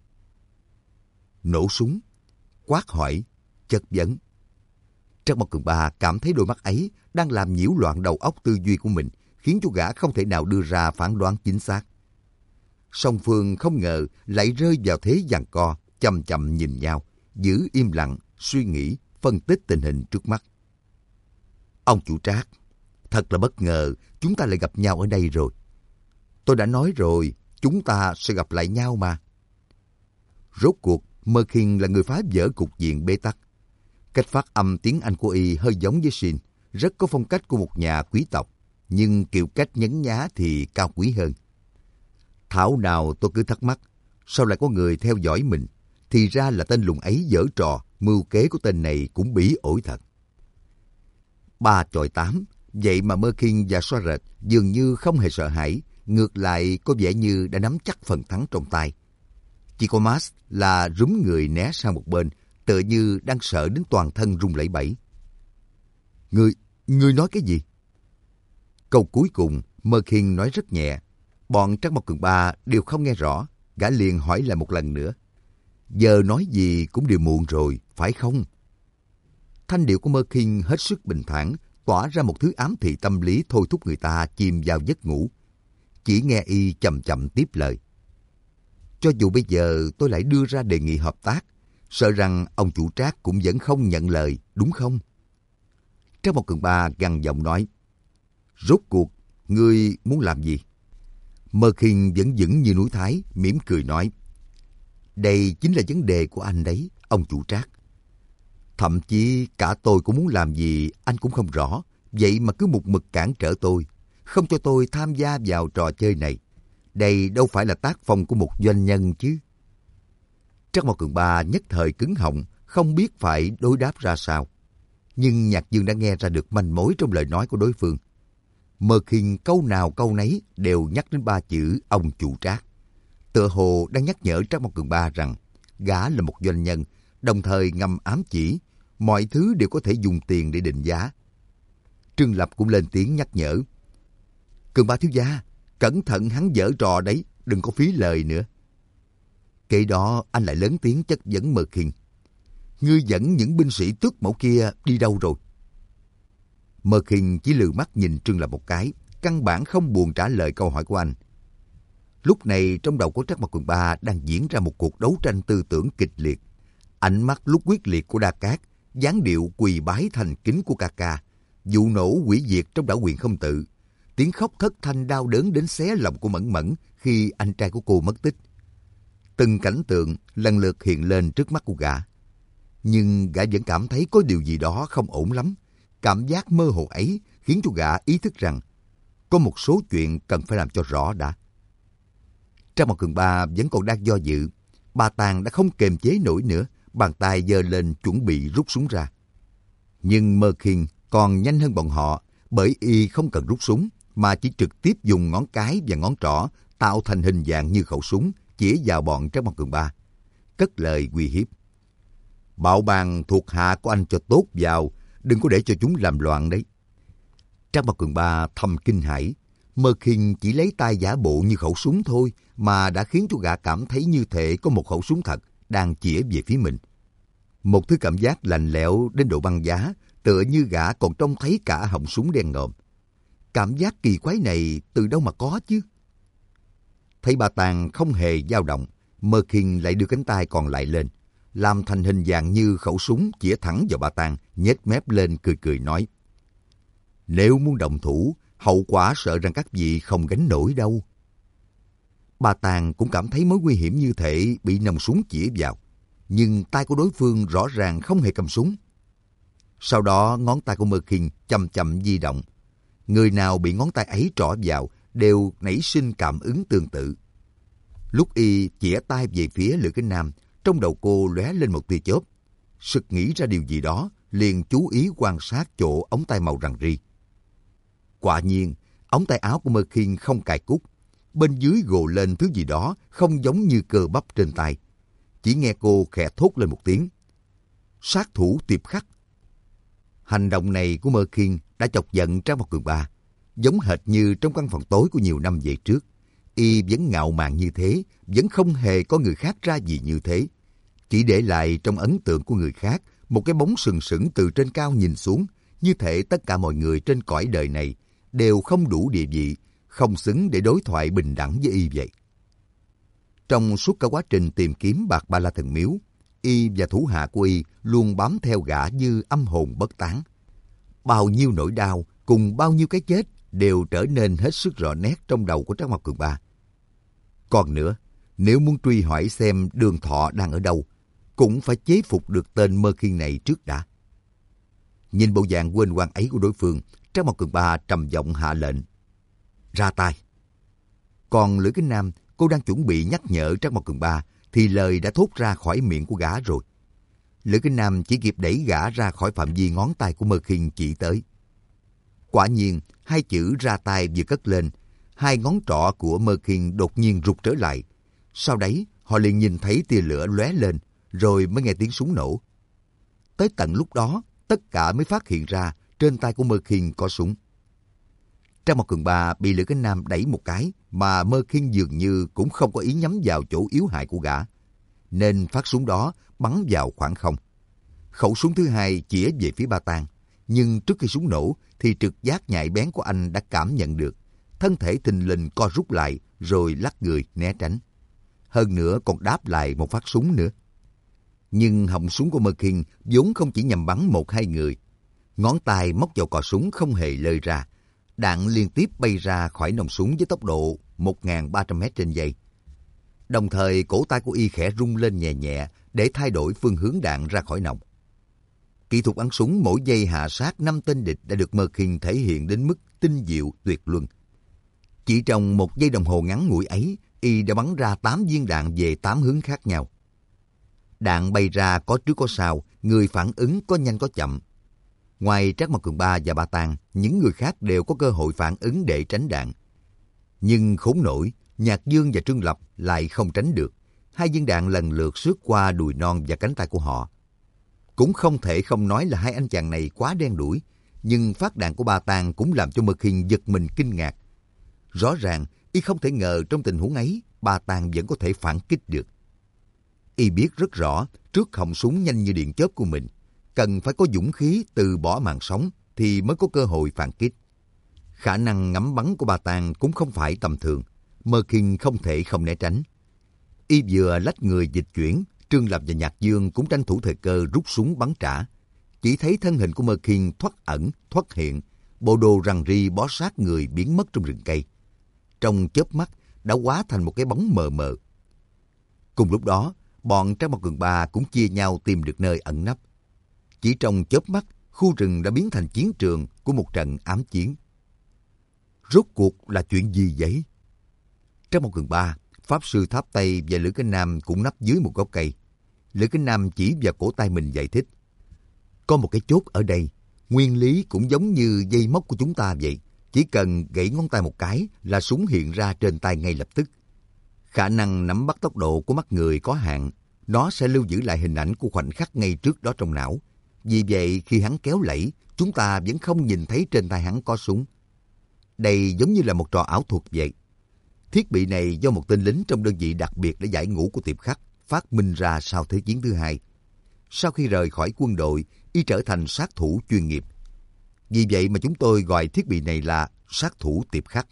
Nổ súng, quát hỏi, chất vấn. Trác Mộc Cường Ba cảm thấy đôi mắt ấy đang làm nhiễu loạn đầu óc tư duy của mình, khiến cho gã không thể nào đưa ra phán đoán chính xác. Song phương không ngờ lại rơi vào thế giằng co, chầm chậm nhìn nhau, giữ im lặng, suy nghĩ, phân tích tình hình trước mắt. Ông chủ Trác, thật là bất ngờ chúng ta lại gặp nhau ở đây rồi. Tôi đã nói rồi, chúng ta sẽ gặp lại nhau mà. Rốt cuộc, Merkin là người phá vỡ cục diện bế tắc. Cách phát âm tiếng Anh của y hơi giống với Shin, rất có phong cách của một nhà quý tộc, nhưng kiểu cách nhấn nhá thì cao quý hơn. Thảo nào tôi cứ thắc mắc, sao lại có người theo dõi mình? Thì ra là tên lùng ấy giở trò, mưu kế của tên này cũng bỉ ổi thật. 3 chọi 8, vậy mà Merkin và Soaret dường như không hề sợ hãi, ngược lại có vẻ như đã nắm chắc phần thắng trong tay. Chỉ có Max là rúm người né sang một bên, tựa như đang sợ đến toàn thân run lẩy bẩy. Ngươi nói cái gì? Câu cuối cùng, Merkin nói rất nhẹ. Bọn Trắc Mộc Cường Ba đều không nghe rõ, gã liền hỏi lại một lần nữa. Giờ nói gì cũng đều muộn rồi, phải không? Thanh điệu của Merkin hết sức bình thản, tỏa ra một thứ ám thị tâm lý thôi thúc người ta chìm vào giấc ngủ. Chỉ nghe y chậm chậm tiếp lời. Cho dù bây giờ tôi lại đưa ra đề nghị hợp tác, sợ rằng ông chủ Trác cũng vẫn không nhận lời, đúng không? Trác Mộc Cường Ba gằn giọng nói. Rốt cuộc, ngươi muốn làm gì? Merkin vẫn vững như núi Thái, mỉm cười nói. Đây chính là vấn đề của anh đấy, ông chủ Trác. Thậm chí cả tôi cũng muốn làm gì anh cũng không rõ, vậy mà cứ một mực cản trở tôi, không cho tôi tham gia vào trò chơi này. Đây đâu phải là tác phong của một doanh nhân chứ. Trắc Mộc Cường Ba nhất thời cứng họng, không biết phải đối đáp ra sao. Nhưng Nhạc Dương đã nghe ra được manh mối trong lời nói của đối phương. Merkin câu nào câu nấy đều nhắc đến 3 chữ ông chủ Trác. Tựa hồ đang nhắc nhở Trắc Mộc Cường Ba rằng gã là một doanh nhân, đồng thời ngầm ám chỉ mọi thứ đều có thể dùng tiền để định giá. Trương Lập cũng lên tiếng nhắc nhở. Cường Ba thiếu gia, cẩn thận hắn giở trò đấy, đừng có phí lời nữa. Kể đó anh lại lớn tiếng chất vấn Merkin. Ngươi dẫn những binh sĩ tước mẫu kia đi đâu rồi? Merkin chỉ lừ mắt nhìn Trương Lập một cái, căn bản không buồn trả lời câu hỏi của anh. Lúc này trong đầu của Trắc Mộc Cường Ba đang diễn ra một cuộc đấu tranh tư tưởng kịch liệt. Ánh mắt lúc quyết liệt của Đa Cát, dáng điệu quỳ bái thành kính của ca ca, vụ nổ hủy diệt trong đảo Quyền Không Tự, tiếng khóc thất thanh đau đớn đến xé lòng của Mẫn Mẫn khi anh trai của cô mất tích. Từng cảnh tượng lần lượt hiện lên trước mắt của gã. Nhưng gã vẫn cảm thấy có điều gì đó không ổn lắm. Cảm giác mơ hồ ấy khiến cho gã ý thức rằng có một số chuyện cần phải làm cho rõ đã. Trắc Mộc Cường Ba vẫn còn đang do dự. Bà Tàng đã không kềm chế nổi nữa, bàn tay giơ lên chuẩn bị rút súng ra. Nhưng Merkin còn nhanh hơn bọn họ, bởi y không cần rút súng, mà chỉ trực tiếp dùng ngón cái và ngón trỏ tạo thành hình dạng như khẩu súng, chĩa vào bọn Trắc Mộc Cường Ba. Cất lời uy hiếp. Bạo bàn thuộc hạ của anh cho tốt vào, đừng có để cho chúng làm loạn đấy. Trắc Mộc Cường Ba thầm kinh hãi. Merkin chỉ lấy tay giả bộ như khẩu súng thôi mà đã khiến cho gã cảm thấy như thể có một khẩu súng thật đang chĩa về phía mình. Một thứ cảm giác lạnh lẽo đến độ băng giá, tựa như gã còn trông thấy cả họng súng đen ngòm. Cảm giác kỳ quái này từ đâu mà có chứ? Thấy bà Tàng không hề dao động, Merkin lại đưa cánh tay còn lại lên, làm thành hình dạng như khẩu súng chĩa thẳng vào bà Tàng, nhếch mép lên cười cười nói. Nếu muốn động thủ, hậu quả sợ rằng các vị không gánh nổi đâu. Bà Tàng cũng cảm thấy mối nguy hiểm như thể bị nòng súng chĩa vào, nhưng tay của đối phương rõ ràng không hề cầm súng. Sau đó ngón tay của Merkin chậm chậm di động. Người nào bị ngón tay ấy trỏ vào đều nảy sinh cảm ứng tương tự. Lúc y chĩa tay về phía Lữ Kính Nam, trong đầu cô lóe lên một tia chớp. Sực nghĩ ra điều gì đó, liền chú ý quan sát chỗ ống tay màu rằn ri. Quả nhiên, ống tay áo của Merkin không cài cúc. Bên dưới gồ lên thứ gì đó không giống như cơ bắp trên tay. Chỉ nghe cô khẽ thốt lên một tiếng. Sát thủ Tiệp Khắc. Hành động này của Merkin đã chọc giận Trác Mộc Cường Ba. Giống hệt như trong căn phòng tối của nhiều năm về trước. Y vẫn ngạo mạn như thế, vẫn không hề có người khác ra gì như thế. Chỉ để lại trong ấn tượng của người khác một cái bóng sừng sững từ trên cao nhìn xuống, như thể tất cả mọi người trên cõi đời này đều không đủ địa vị, không xứng để đối thoại bình đẳng với y vậy. Trong suốt cả quá trình tìm kiếm Bạc Ba La Thần Miếu, y và thủ hạ của y luôn bám theo gã như âm hồn bất tán. Bao nhiêu nỗi đau cùng bao nhiêu cái chết đều trở nên hết sức rõ nét trong đầu của Trác Mộc Cường Ba. Còn nữa, nếu muốn truy hỏi xem Đường Thọ đang ở đâu, cũng phải chế phục được tên Mơ Khiên này trước đã. Nhìn bộ dạng quên quang ấy của đối phương, Trác Mộc Cường Ba trầm giọng hạ lệnh: ra tay. Còn Lữ Kính Nam, cô đang chuẩn bị nhắc nhở Trác Mộc Cường Ba thì lời đã thốt ra khỏi miệng của gã rồi. Lữ Kính Nam chỉ kịp đẩy gã ra khỏi phạm vi ngón tay của Mơ Khiên chỉ tới. Quả nhiên, hai chữ ra tay vừa cất lên, hai ngón trỏ của Mơ Khiên đột nhiên rụt trở lại. Sau đấy, họ liền nhìn thấy tia lửa lóe lên, rồi mới nghe tiếng súng nổ. Tới tận lúc đó, tất cả mới phát hiện ra trên tay của Mơ Khiên có súng. Trác Mộc Cường Ba bị Lữ Kính Nam đẩy một cái, mà Mơ Khiên dường như cũng không có ý nhắm vào chỗ yếu hại của gã, nên phát súng đó bắn vào khoảng không. Khẩu súng thứ hai chĩa về phía Ba Tang, nhưng trước khi súng nổ thì trực giác nhạy bén của anh đã cảm nhận được. Thân thể thình lình co rút lại rồi lắc người né tránh. Hơn nữa còn đáp lại một phát súng nữa. Nhưng họng súng của Mơ Khiên vốn không chỉ nhằm bắn một hai người. Ngón tay móc vào cò súng không hề lơi ra. Đạn liên tiếp bay ra khỏi nòng súng với tốc độ 1.300 m trên giây. Đồng thời cổ tay của y khẽ rung lên nhẹ nhẹ để thay đổi phương hướng đạn ra khỏi nòng. Kỹ thuật bắn súng mỗi giây hạ sát 5 tên địch đã được Mơ Khiên thể hiện đến mức tinh diệu tuyệt luân. Chỉ trong 1 giây đồng hồ ngắn ngủi ấy, y đã bắn ra 8 viên đạn về 8 hướng khác nhau. Đạn bay ra có trước có sau, người phản ứng có nhanh có chậm. Ngoài Trác Mộc Cường Ba và Ba Tang, những người khác đều có cơ hội phản ứng để tránh đạn. Nhưng khốn nổi, Nhạc Dương và Trương Lập lại không tránh được. 2 viên đạn lần lượt xước qua đùi non và cánh tay của họ. Cũng không thể không nói là hai anh chàng này quá đen đủi, nhưng phát đạn của Ba Tang cũng làm cho Mơ Khiên giật mình kinh ngạc. Rõ ràng, y không thể ngờ trong tình huống ấy, Ba Tang vẫn có thể phản kích được. Y biết rất rõ, trước họng súng nhanh như điện chớp của mình, cần phải có dũng khí từ bỏ mạng sống thì mới có cơ hội phản kích. Khả năng ngắm bắn của Ba Tang cũng không phải tầm thường, Mơ Khiên không thể không né tránh. Y vừa lách người dịch chuyển, Trương Lập và Nhạc Dương cũng tranh thủ thời cơ rút súng bắn trả. Chỉ thấy thân hình của Mơ Khiên thoát ẩn, thoát hiện, bộ đồ rằn ri bó sát người biến mất trong rừng cây. Trong chớp mắt đã hóa thành một cái bóng mờ mờ. Cùng lúc đó, bọn Trác Mộc Cường Ba cũng chia nhau tìm được nơi ẩn nấp. Chỉ trong chớp mắt, khu rừng đã biến thành chiến trường của một trận ám chiến. Rốt cuộc là chuyện gì vậy? Trác Mộc Cường Ba, Pháp Sư Tháp Tây và Lữ Kính Nam cũng nấp dưới một gốc cây. Lữ Kính Nam chỉ vào cổ tay mình giải thích. Có một cái chốt ở đây, nguyên lý cũng giống như dây móc của chúng ta vậy. Chỉ cần gãy ngón tay một cái là súng hiện ra trên tay ngay lập tức. Khả năng nắm bắt tốc độ của mắt người có hạn, nó sẽ lưu giữ lại hình ảnh của khoảnh khắc ngay trước đó trong não. Vì vậy khi hắn kéo lẫy, chúng ta vẫn không nhìn thấy trên tay hắn có súng. Đây giống như là một trò ảo thuật vậy. Thiết bị này do một tên lính trong đơn vị đặc biệt để giải ngũ của Tiệp Khắc phát minh ra sau Thế chiến thứ hai. Sau khi rời khỏi quân đội, y trở thành sát thủ chuyên nghiệp. Vì vậy mà chúng tôi gọi thiết bị này là sát thủ Tiệp Khắc.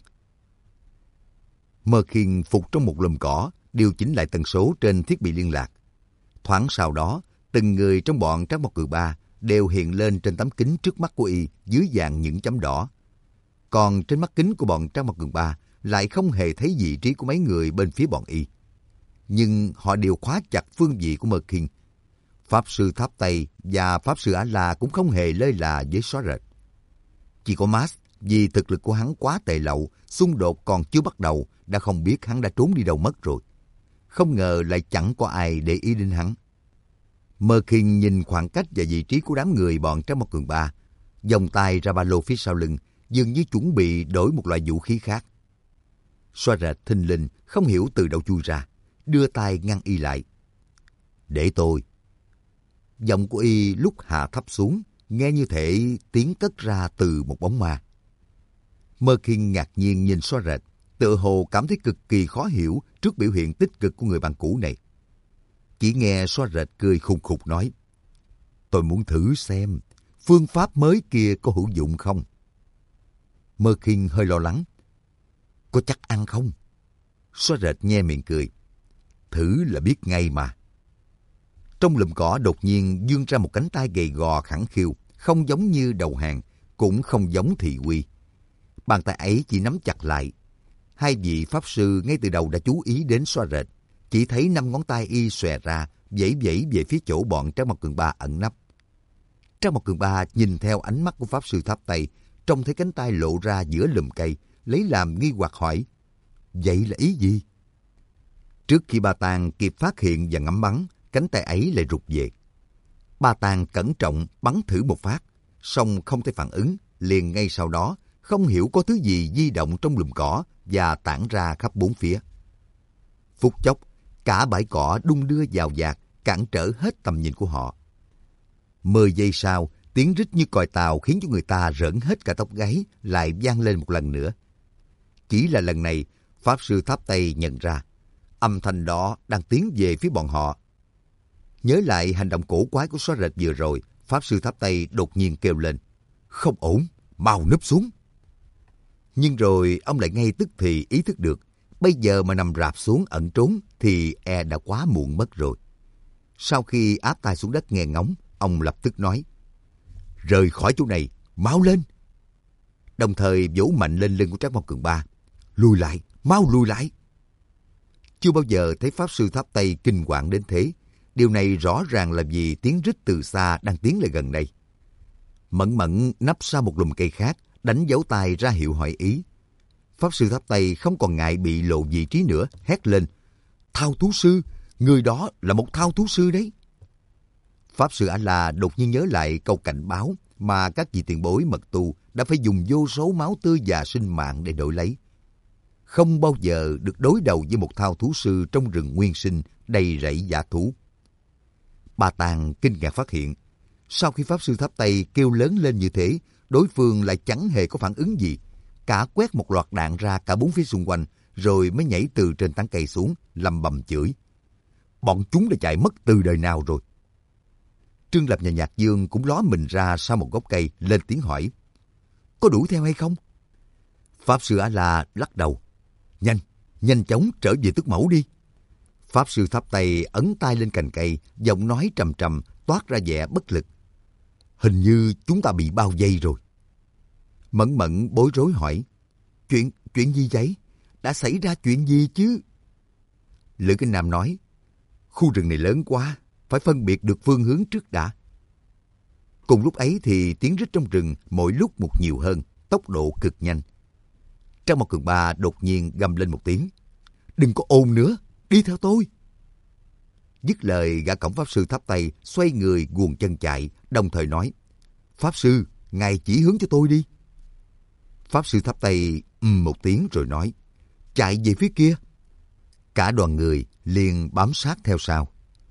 Mơ Khiên phục trong một lùm cỏ, điều chỉnh lại tần số trên thiết bị liên lạc. Thoáng sau đó, từng người trong bọn Trác Mộc Cường Ba đều hiện lên trên tấm kính trước mắt của y dưới dạng những chấm đỏ. Còn trên mắt kính của bọn Trác Mộc Cường Ba lại không hề thấy vị trí của mấy người bên phía bọn y. Nhưng họ đều khóa chặt phương vị của Mơ Khiên. Pháp Sư Tháp Tây và Pháp Sư Á-La cũng không hề lơi là với xóa rệt. Chỉ có Max, vì thực lực của hắn quá tệ lậu, xung đột còn chưa bắt đầu, đã không biết hắn đã trốn đi đâu mất rồi. Không ngờ lại chẳng có ai để ý đến hắn. Mơ Khiên nhìn khoảng cách và vị trí của đám người bọn Trác Mộc Cường Ba, vòng tay ra ba lô phía sau lưng, dường như chuẩn bị đổi một loại vũ khí khác. Xóa rệt thình lình, không hiểu từ đâu chui ra, đưa tay ngăn y lại. Để tôi. Giọng của y lúc hạ thấp xuống, nghe như thể tiếng cất ra từ một bóng ma. Mơ Khiên ngạc nhiên nhìn xóa rệt, tựa hồ cảm thấy cực kỳ khó hiểu trước biểu hiện tích cực của người bạn cũ này. Chỉ nghe xóa rệt cười khùng khục nói, tôi muốn thử xem phương pháp mới kia có hữu dụng không. Mơ Khiên hơi lo lắng, có chắc ăn không? Xóa rệt nhe miệng cười, thử là biết ngay mà. Trong lùm cỏ đột nhiên vươn ra một cánh tay gầy gò khẳng khiu, không giống như đầu hàng, cũng không giống thị uy. Bàn tay ấy chỉ nắm chặt lại. Hai vị pháp sư ngay từ đầu đã chú ý đến Xoa Rệt. Chỉ thấy 5 ngón tay y xòe ra, vẫy vẫy về phía chỗ bọn Trác Mộc Cường Ba ẩn nấp. Trác Mộc Cường Ba nhìn theo ánh mắt của pháp sư tháp Tây, trông thấy cánh tay lộ ra giữa lùm cây, lấy làm nghi hoặc hỏi: vậy là ý gì? Trước khi Ba Tàng kịp phát hiện và ngắm bắn, cánh tay ấy lại rụt về. Ba Tàng cẩn trọng bắn thử một phát, song không thể phản ứng, liền ngay sau đó không hiểu có thứ gì di động trong lùm cỏ và tản ra khắp bốn phía. Phút chốc, cả bãi cỏ đung đưa vào dạt, cản trở hết tầm nhìn của họ. 10 giây sau, tiếng rít như còi tàu khiến cho người ta rợn hết cả tóc gáy lại vang lên một lần nữa. Chỉ là lần này, pháp sư tháp Tây nhận ra âm thanh đó đang tiến về phía bọn họ. Nhớ lại hành động cổ quái của Xóa Rệt vừa rồi, pháp sư tháp Tây đột nhiên kêu lên: không ổn, mau núp xuống. Nhưng rồi ông lại ngay tức thì ý thức được, bây giờ mà nằm rạp xuống ẩn trốn thì đã quá muộn mất rồi. Sau khi áp tay xuống đất nghe ngóng, ông lập tức nói: rời khỏi chỗ này, mau lên. Đồng thời vỗ mạnh lên lưng của Trác Mộc Cường Ba: lùi lại, mau lùi lại. Chưa bao giờ thấy pháp sư tháp Tây kinh hoàng đến thế. Điều này rõ ràng là vì tiếng rít từ xa đang tiến lại gần đây. Mẫn Mẫn nấp sau một lùm cây khác, đánh dấu tay ra hiệu hỏi ý. Pháp sư tháp Tây không còn ngại bị lộ vị trí nữa, hét lên: thao thú sư, người đó là một thao thú sư đấy. Pháp sư A-la đột nhiên nhớ lại câu cảnh báo mà các vị tiền bối mật tu đã phải dùng vô số máu tươi và sinh mạng để đổi lấy. Không bao giờ được đối đầu với một thao thú sư trong rừng nguyên sinh đầy rẫy dã thú. Ba Tàng kinh ngạc phát hiện, sau khi pháp sư tháp Tây kêu lớn lên như thế, đối phương lại chẳng hề có phản ứng gì, cả quét một loạt đạn ra cả bốn phía xung quanh, rồi mới nhảy từ trên tán cây xuống, lầm bầm chửi: bọn chúng đã chạy mất từ đời nào rồi? Trương Lập và Nhạc Dương cũng ló mình ra sau một gốc cây, lên tiếng hỏi: có đuổi theo hay không? Pháp sư A-la lắc đầu: nhanh chóng trở về tước mẫu đi. Pháp sư tháp Tây ấn tay lên cành cây, giọng nói trầm trầm toát ra vẻ bất lực: hình như chúng ta bị bao vây rồi. Mẫn Mẫn bối rối hỏi: chuyện gì vậy? Đã xảy ra chuyện gì chứ? Lữ Kinh Nam nói: khu rừng này lớn quá, phải phân biệt được phương hướng trước đã. Cùng lúc ấy thì tiếng rít trong rừng mỗi lúc một nhiều hơn, tốc độ cực nhanh. Trác Mộc Cường Ba đột nhiên gầm lên một tiếng: đừng có ồn nữa, đi theo tôi. Dứt lời, gã cổng pháp sư tháp Tây xoay người guồng chân chạy, đồng thời nói: pháp sư, ngài chỉ hướng cho tôi đi. Pháp sư tháp Tây một tiếng rồi nói: chạy về phía kia. Cả đoàn người liền bám sát theo sau.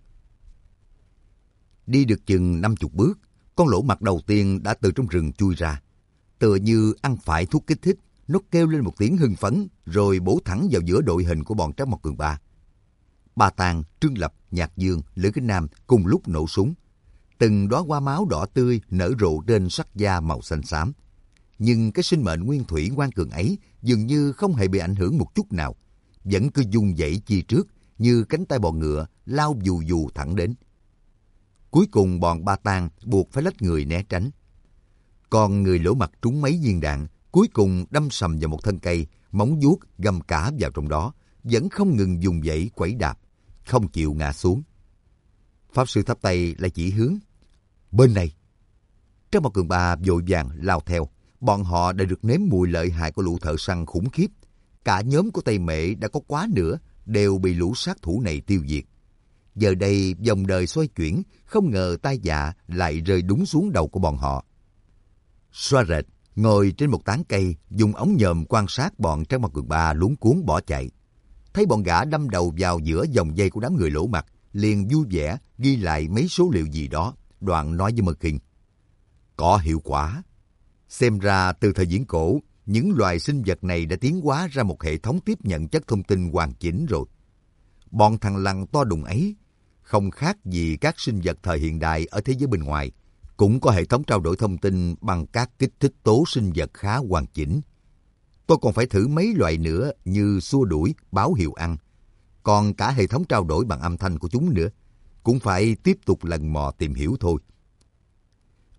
Đi được chừng 50 bước, con lỗ mặt đầu tiên đã từ trong rừng chui ra. Tựa như ăn phải thuốc kích thích, nó kêu lên một tiếng hưng phấn, rồi bổ thẳng vào giữa đội hình của bọn Trác Mộc Cường Ba. Ba Tàng, Trương Lập, Nhạc Dương, Lữ Kính Nam cùng lúc nổ súng. Từng đóa hoa máu đỏ tươi nở rộ trên sắc da màu xanh xám. Nhưng cái sinh mệnh nguyên thủy ngoan cường ấy dường như không hề bị ảnh hưởng một chút nào, vẫn cứ dung dãy chi trước như cánh tay bò ngựa lao dù dù thẳng đến. Cuối cùng bọn Ba Tàng buộc phải lách người né tránh. Còn người lỗ mặt trúng mấy viên đạn, cuối cùng đâm sầm vào một thân cây, móng vuốt găm cả vào trong đó, vẫn không ngừng dùng dãy quẩy đạp, không chịu ngã xuống. Pháp sư tháp Tây lại chỉ hướng: bên này. Trác Mộc Cường Ba vội vàng lao theo. Bọn họ đã được nếm mùi lợi hại của lũ thợ săn khủng khiếp. Cả nhóm của Tây Mễ đã có quá nửa đều bị lũ sát thủ này tiêu diệt. Giờ đây dòng đời xoay chuyển, không ngờ tai vạ lại rơi đúng xuống đầu của bọn họ. Xoa Rệt ngồi trên một tán cây, dùng ống nhòm quan sát bọn Trác Mộc Cường Ba luống cuống bỏ chạy. Thấy bọn gã đâm đầu vào giữa dòng dây của đám người lỗ mặt, liền vui vẻ ghi lại mấy số liệu gì đó, đoạn nói với Mơ Kinh: có hiệu quả. Xem ra từ thời viễn cổ, những loài sinh vật này đã tiến hóa ra một hệ thống tiếp nhận chất thông tin hoàn chỉnh rồi. Bọn thằng lằn to đùng ấy không khác gì các sinh vật thời hiện đại ở thế giới bên ngoài, cũng có hệ thống trao đổi thông tin bằng các kích thích tố sinh vật khá hoàn chỉnh. Tôi còn phải thử mấy loại nữa như xua đuổi, báo hiệu ăn. Còn cả hệ thống trao đổi bằng âm thanh của chúng nữa, cũng phải tiếp tục lần mò tìm hiểu thôi.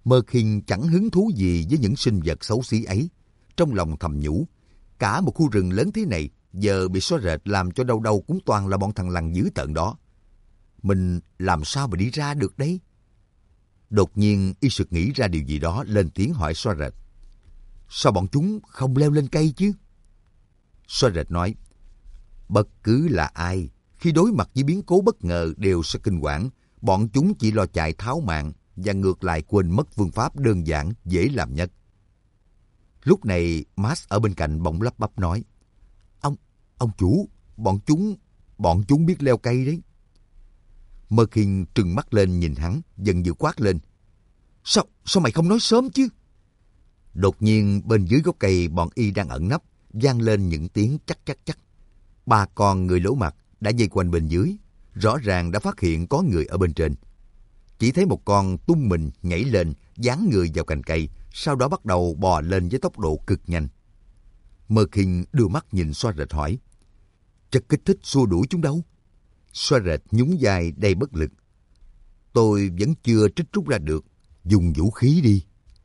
Mơ Khinh chẳng hứng thú gì với những sinh vật xấu xí ấy. Trong lòng thầm nhủ, cả một khu rừng lớn thế này, giờ bị xóa rệt làm cho đâu đâu cũng toàn là bọn thằng lằn dữ tợn đó. Mình làm sao mà đi ra được đấy? Đột nhiên y sực nghĩ ra điều gì đó, lên tiếng hỏi xóa rệt. Sao bọn chúng không leo lên cây chứ? Xóa rệt nói, bất cứ là ai, khi đối mặt với biến cố bất ngờ đều sẽ kinh hoảng. Bọn chúng chỉ lo chạy tháo mạng và ngược lại quên mất phương pháp đơn giản, dễ làm nhất. Lúc này, Max ở bên cạnh bỗng lắp bắp nói, Ông chủ, bọn chúng biết leo cây đấy. Mơ Khinh trừng mắt lên nhìn hắn, giận dữ quát lên. Sao mày không nói sớm chứ? Đột nhiên bên dưới gốc cây bọn y đang ẩn nấp, vang lên những tiếng chắc chắc chắc. 3 con người lỗ mặt đã dây quanh bên dưới, rõ ràng đã phát hiện có người ở bên trên. Chỉ thấy một con tung mình nhảy lên, dán người vào cành cây, sau đó bắt đầu bò lên với tốc độ cực nhanh. Mơ Khinh đưa mắt nhìn Xoa Rệt hỏi, chất kích thích xua đuổi chúng đâu? Xoa Rệt nhún vai đầy bất lực. Tôi vẫn chưa trích rút ra được, dùng vũ khí đi.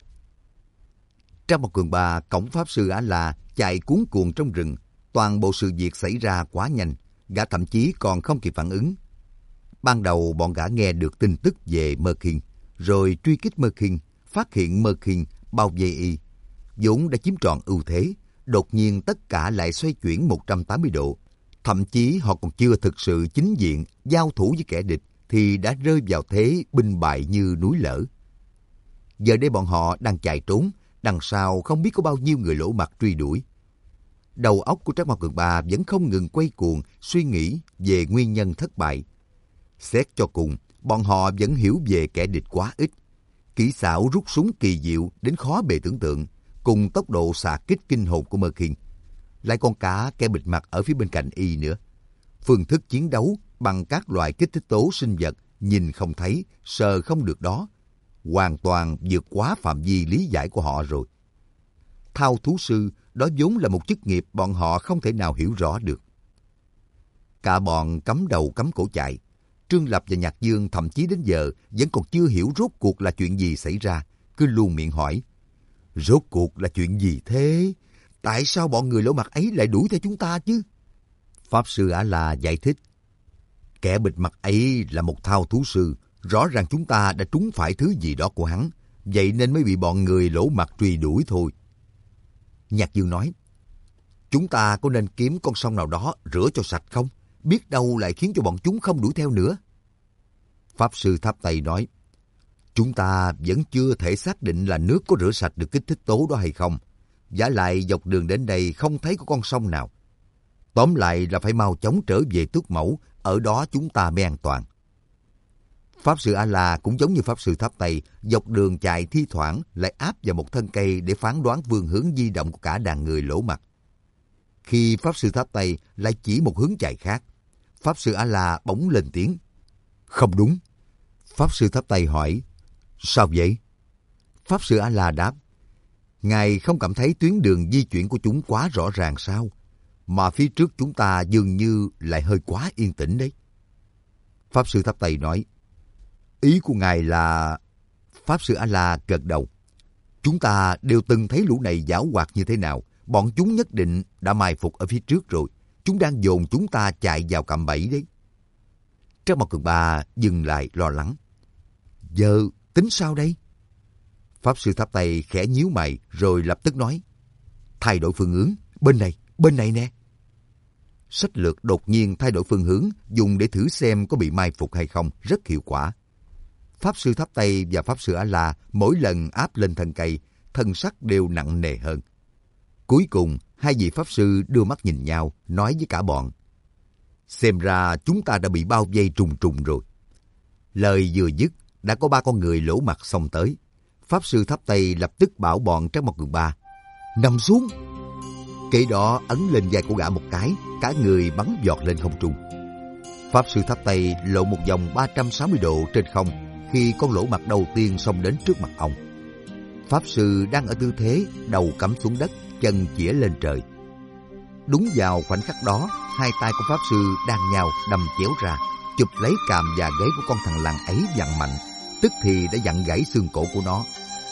Trong một cường bà, cổng pháp sư A-la chạy cuống cuồng trong rừng. Toàn bộ sự việc xảy ra quá nhanh, gã thậm chí còn không kịp phản ứng. Ban đầu bọn gã nghe được tin tức về Mơ Khinh, rồi truy kích Mơ Khinh, phát hiện Mơ Khinh bao vây y. vốn đã chiếm trọn ưu thế, đột nhiên tất cả lại xoay chuyển 180 độ. Thậm chí họ còn chưa thực sự chính diện giao thủ với kẻ địch thì đã rơi vào thế binh bại như núi lở. Giờ đây bọn họ đang chạy trốn, đằng sau không biết có bao nhiêu người lỗ mặt truy đuổi. Đầu óc của Trác Mao Cường Ba vẫn không ngừng quay cuồng suy nghĩ về nguyên nhân thất bại. Xét cho cùng, bọn họ vẫn hiểu về kẻ địch quá ít. Kỹ xảo rút súng kỳ diệu đến khó bề tưởng tượng, cùng tốc độ xạ kích kinh hồn của Mơ Khiên. Lại còn cả kẻ bịt mặt ở phía bên cạnh y nữa. Phương thức chiến đấu bằng các loại kích thích tố sinh vật nhìn không thấy, sờ không được đó, hoàn toàn vượt quá phạm vi lý giải của họ rồi. Thao thú sư đó vốn là một chức nghiệp bọn họ không thể nào hiểu rõ được. Cả bọn cắm đầu cắm cổ chạy. Trương Lập và Nhạc Dương thậm chí đến giờ vẫn còn chưa hiểu rốt cuộc là chuyện gì xảy ra, cứ luôn miệng hỏi. Rốt cuộc là chuyện gì thế? Tại sao bọn người lỗ mặt ấy lại đuổi theo chúng ta chứ? Pháp sư A-la giải thích. Kẻ bịt mặt ấy là một thao thú sư. Rõ ràng chúng ta đã trúng phải thứ gì đó của hắn, vậy nên mới bị bọn người lỗ mặt truy đuổi thôi. Nhạc Dương nói, chúng ta có nên kiếm con sông nào đó rửa cho sạch không? Biết đâu lại khiến cho bọn chúng không đuổi theo nữa. Pháp sư Tháp Tây nói, chúng ta vẫn chưa thể xác định là nước có rửa sạch được kích thích tố đó hay không. Vả lại dọc đường đến đây không thấy có con sông nào. Tóm lại là phải mau chóng trở về Tước Mẫu, ở đó chúng ta mới an toàn. Pháp sư A-la cũng giống như Pháp sư Tháp Tây, dọc đường chạy thi thoảng lại áp vào một thân cây để phán đoán phương hướng di động của cả đàn người lỗ mặt. Khi Pháp sư Tháp Tây lại chỉ một hướng chạy khác, Pháp sư A-la bỗng lên tiếng. Không đúng. Pháp sư Tháp Tây hỏi, sao vậy? Pháp sư A-la đáp, ngài không cảm thấy tuyến đường di chuyển của chúng quá rõ ràng sao? Mà phía trước chúng ta dường như lại hơi quá yên tĩnh đấy. Pháp sư Tháp Tây nói, ý của ngài là... Pháp sư A-la gật đầu. Chúng ta đều từng thấy lũ này giảo hoạt như thế nào. Bọn chúng nhất định đã mai phục ở phía trước rồi. Chúng đang dồn chúng ta chạy vào cạm bẫy đấy. Trác Mao Cường Ba dừng lại lo lắng. Giờ tính sao đây? Pháp sư Tháp Tây khẽ nhíu mày rồi lập tức nói. Thay đổi phương hướng. Bên này nè. Sách lược đột nhiên thay đổi phương hướng, dùng để thử xem có bị mai phục hay không, rất hiệu quả. Pháp sư Tháp Tây và Pháp sư A-la mỗi lần áp lên thân cây, thân sắc đều nặng nề hơn. Cuối cùng, hai vị Pháp sư đưa mắt nhìn nhau, nói với cả bọn. Xem ra chúng ta đã bị bao vây trùng trùng rồi. Lời vừa dứt, đã có 3 con người lỗ mặt xông tới. Pháp sư Tháp Tây lập tức bảo bọn Trác Mao Cường Ba nằm xuống. Kế đó ấn lên vai của gã một cái, cả người bắn giọt lên không trung. Pháp sư Tháp Tây lộ một vòng 360 độ trên không khi con lỗ mặt đầu tiên xông đến trước mặt ông. Pháp sư đang ở tư thế đầu cắm xuống đất, chân chĩa lên trời. Đúng vào khoảnh khắc đó, hai tay của Pháp sư đang nhào đâm chéo ra, chụp lấy càm và gáy của con thằng lằn ấy vặn mạnh, tức thì đã vặn gãy xương cổ của nó.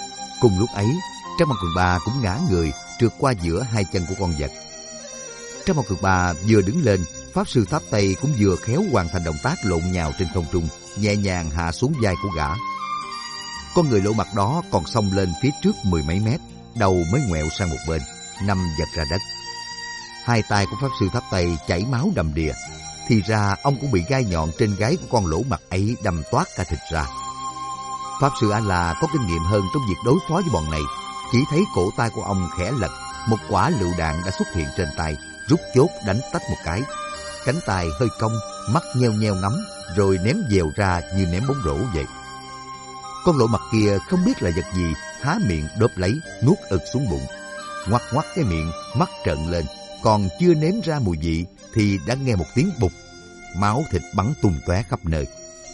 Cùng lúc ấy, Trác Mộc Cường Ba cũng ngã người trượt qua giữa hai chân của con vật. Trác Mộc Cường Ba vừa đứng lên, Pháp Sư Tháp Tây cũng vừa khéo hoàn thành động tác lộn nhào trên không trung, nhẹ nhàng hạ xuống vai của gã. Con người lỗ mặt đó còn xông lên phía trước 10 mấy mét, đầu mới ngoẹo sang một bên, nằm vật ra đất. Hai tay của Pháp Sư Tháp Tây chảy máu đầm đìa, thì ra ông cũng bị gai nhọn trên gáy của con lỗ mặt ấy đâm toát cả thịt ra. Pháp Sư A-la có kinh nghiệm hơn trong việc đối phó với bọn này, chỉ thấy cổ tay của ông khẽ lật, một quả lựu đạn đã xuất hiện trên tay, rút chốt đánh tách một cái. Cánh tay hơi cong, mắt nheo nheo ngắm, rồi ném dèo ra như ném bóng rổ vậy. Con lỗ mặt kia không biết là vật gì, há miệng đốp lấy, nuốt ực xuống bụng. Ngoắc ngoắc cái miệng, mắt trợn lên, còn chưa nếm ra mùi vị thì đã nghe một tiếng bụp, máu thịt bắn tung tóe khắp nơi.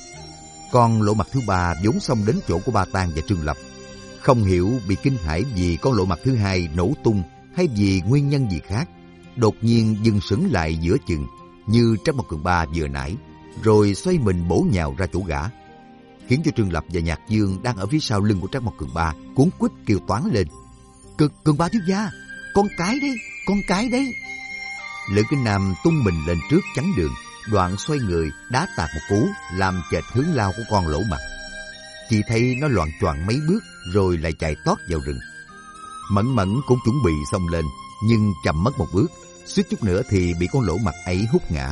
Con lỗ mặt thứ ba vốn xông đến chỗ của Ba Tang và Trương Lập, không hiểu bị kinh hãi vì con lỗ mặt thứ hai nổ tung hay vì nguyên nhân gì khác, đột nhiên dừng sững lại giữa chừng như Trác Mộc Cường Ba vừa nãy, rồi xoay mình bổ nhào ra chỗ gã, khiến cho Trương Lập và Nhạc Dương đang ở phía sau lưng của Trác Mộc Cường Ba cuống quýt kêu toáng lên: Cường Ba thiếu gia, con cái đấy. Lữ Kinh Nam tung mình lên trước chắn đường, đoạn xoay người đá tạt một cú làm chệch hướng lao của con lỗ mặt. Chỉ thấy nó loạng choạng mấy bước rồi lại chạy tót vào rừng. Mẫn Mẫn cũng chuẩn bị xông lên, nhưng chậm mất một bước, suýt chút nữa thì bị con lỗ mặt ấy hút ngã.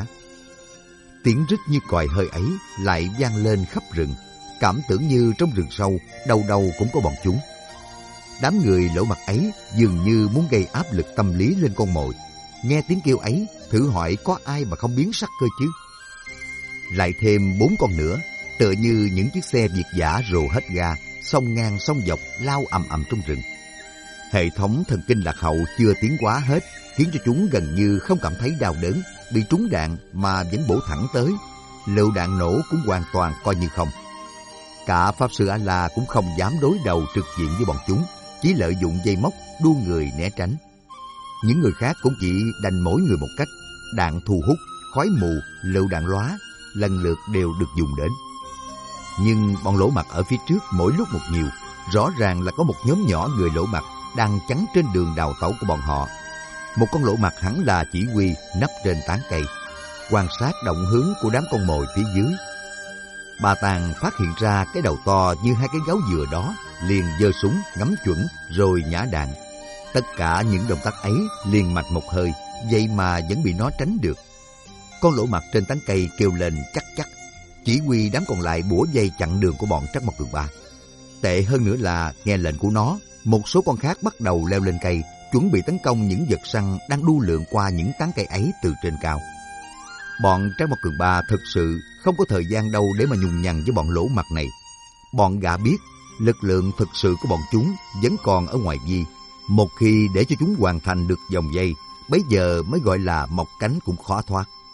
Tiếng rít như còi hơi ấy lại vang lên khắp rừng, cảm tưởng như trong rừng sâu đâu đâu cũng có bọn chúng. Đám người lỗ mặt ấy dường như muốn gây áp lực tâm lý lên con mồi. Nghe tiếng kêu ấy, thử hỏi có ai mà không biến sắc cơ chứ. Lại thêm 4 con nữa, tựa như những chiếc xe việt dã rồ hết ga, xông ngang xông dọc lao ầm ầm trong rừng. Hệ thống thần kinh lạc hậu chưa tiến hóa hết, khiến cho chúng gần như không cảm thấy đau đớn, bị trúng đạn mà vẫn bổ thẳng tới. Lựu đạn nổ cũng hoàn toàn coi như không. Cả Pháp Sư A-la cũng không dám đối đầu trực diện với bọn chúng, chỉ lợi dụng dây móc đua người né tránh. Những người khác cũng chỉ đành mỗi người một cách. Đạn thu hút, khói mù, lựu đạn lóa lần lượt đều được dùng đến. Nhưng bọn lỗ mặt ở phía trước mỗi lúc một nhiều, rõ ràng là có một nhóm nhỏ người lỗ mặt đang chắn trên đường đào tẩu của bọn họ. Một con lỗ mặt hẳn là chỉ huy nấp trên tán cây, quan sát động hướng của đám con mồi phía dưới. Ba Tang phát hiện ra cái đầu to như hai cái gáo dừa đó, liền giơ súng ngắm chuẩn rồi nhả đạn. Tất cả những động tác ấy liền mạch một hơi, vậy mà vẫn bị nó tránh được. Con lỗ mặt trên tán cây kêu lên chắc chắc, chỉ huy đám còn lại bủa dây chặn đường của bọn Trác Mộc Cường Ba. Tệ hơn nữa là nghe lệnh của nó, một số con khác bắt đầu leo lên cây, chuẩn bị tấn công những vật săn đang đu lượn qua những tán cây ấy từ trên cao. Bọn Trác Mộc Cường Ba thực sự không có thời gian đâu để mà nhùng nhằn với bọn lỗ mặt này. Bọn gã biết lực lượng thực sự của bọn chúng vẫn còn ở ngoài vi. Một khi để cho chúng hoàn thành được vòng dây, bấy giờ mới gọi là mọc cánh cũng khó thoát.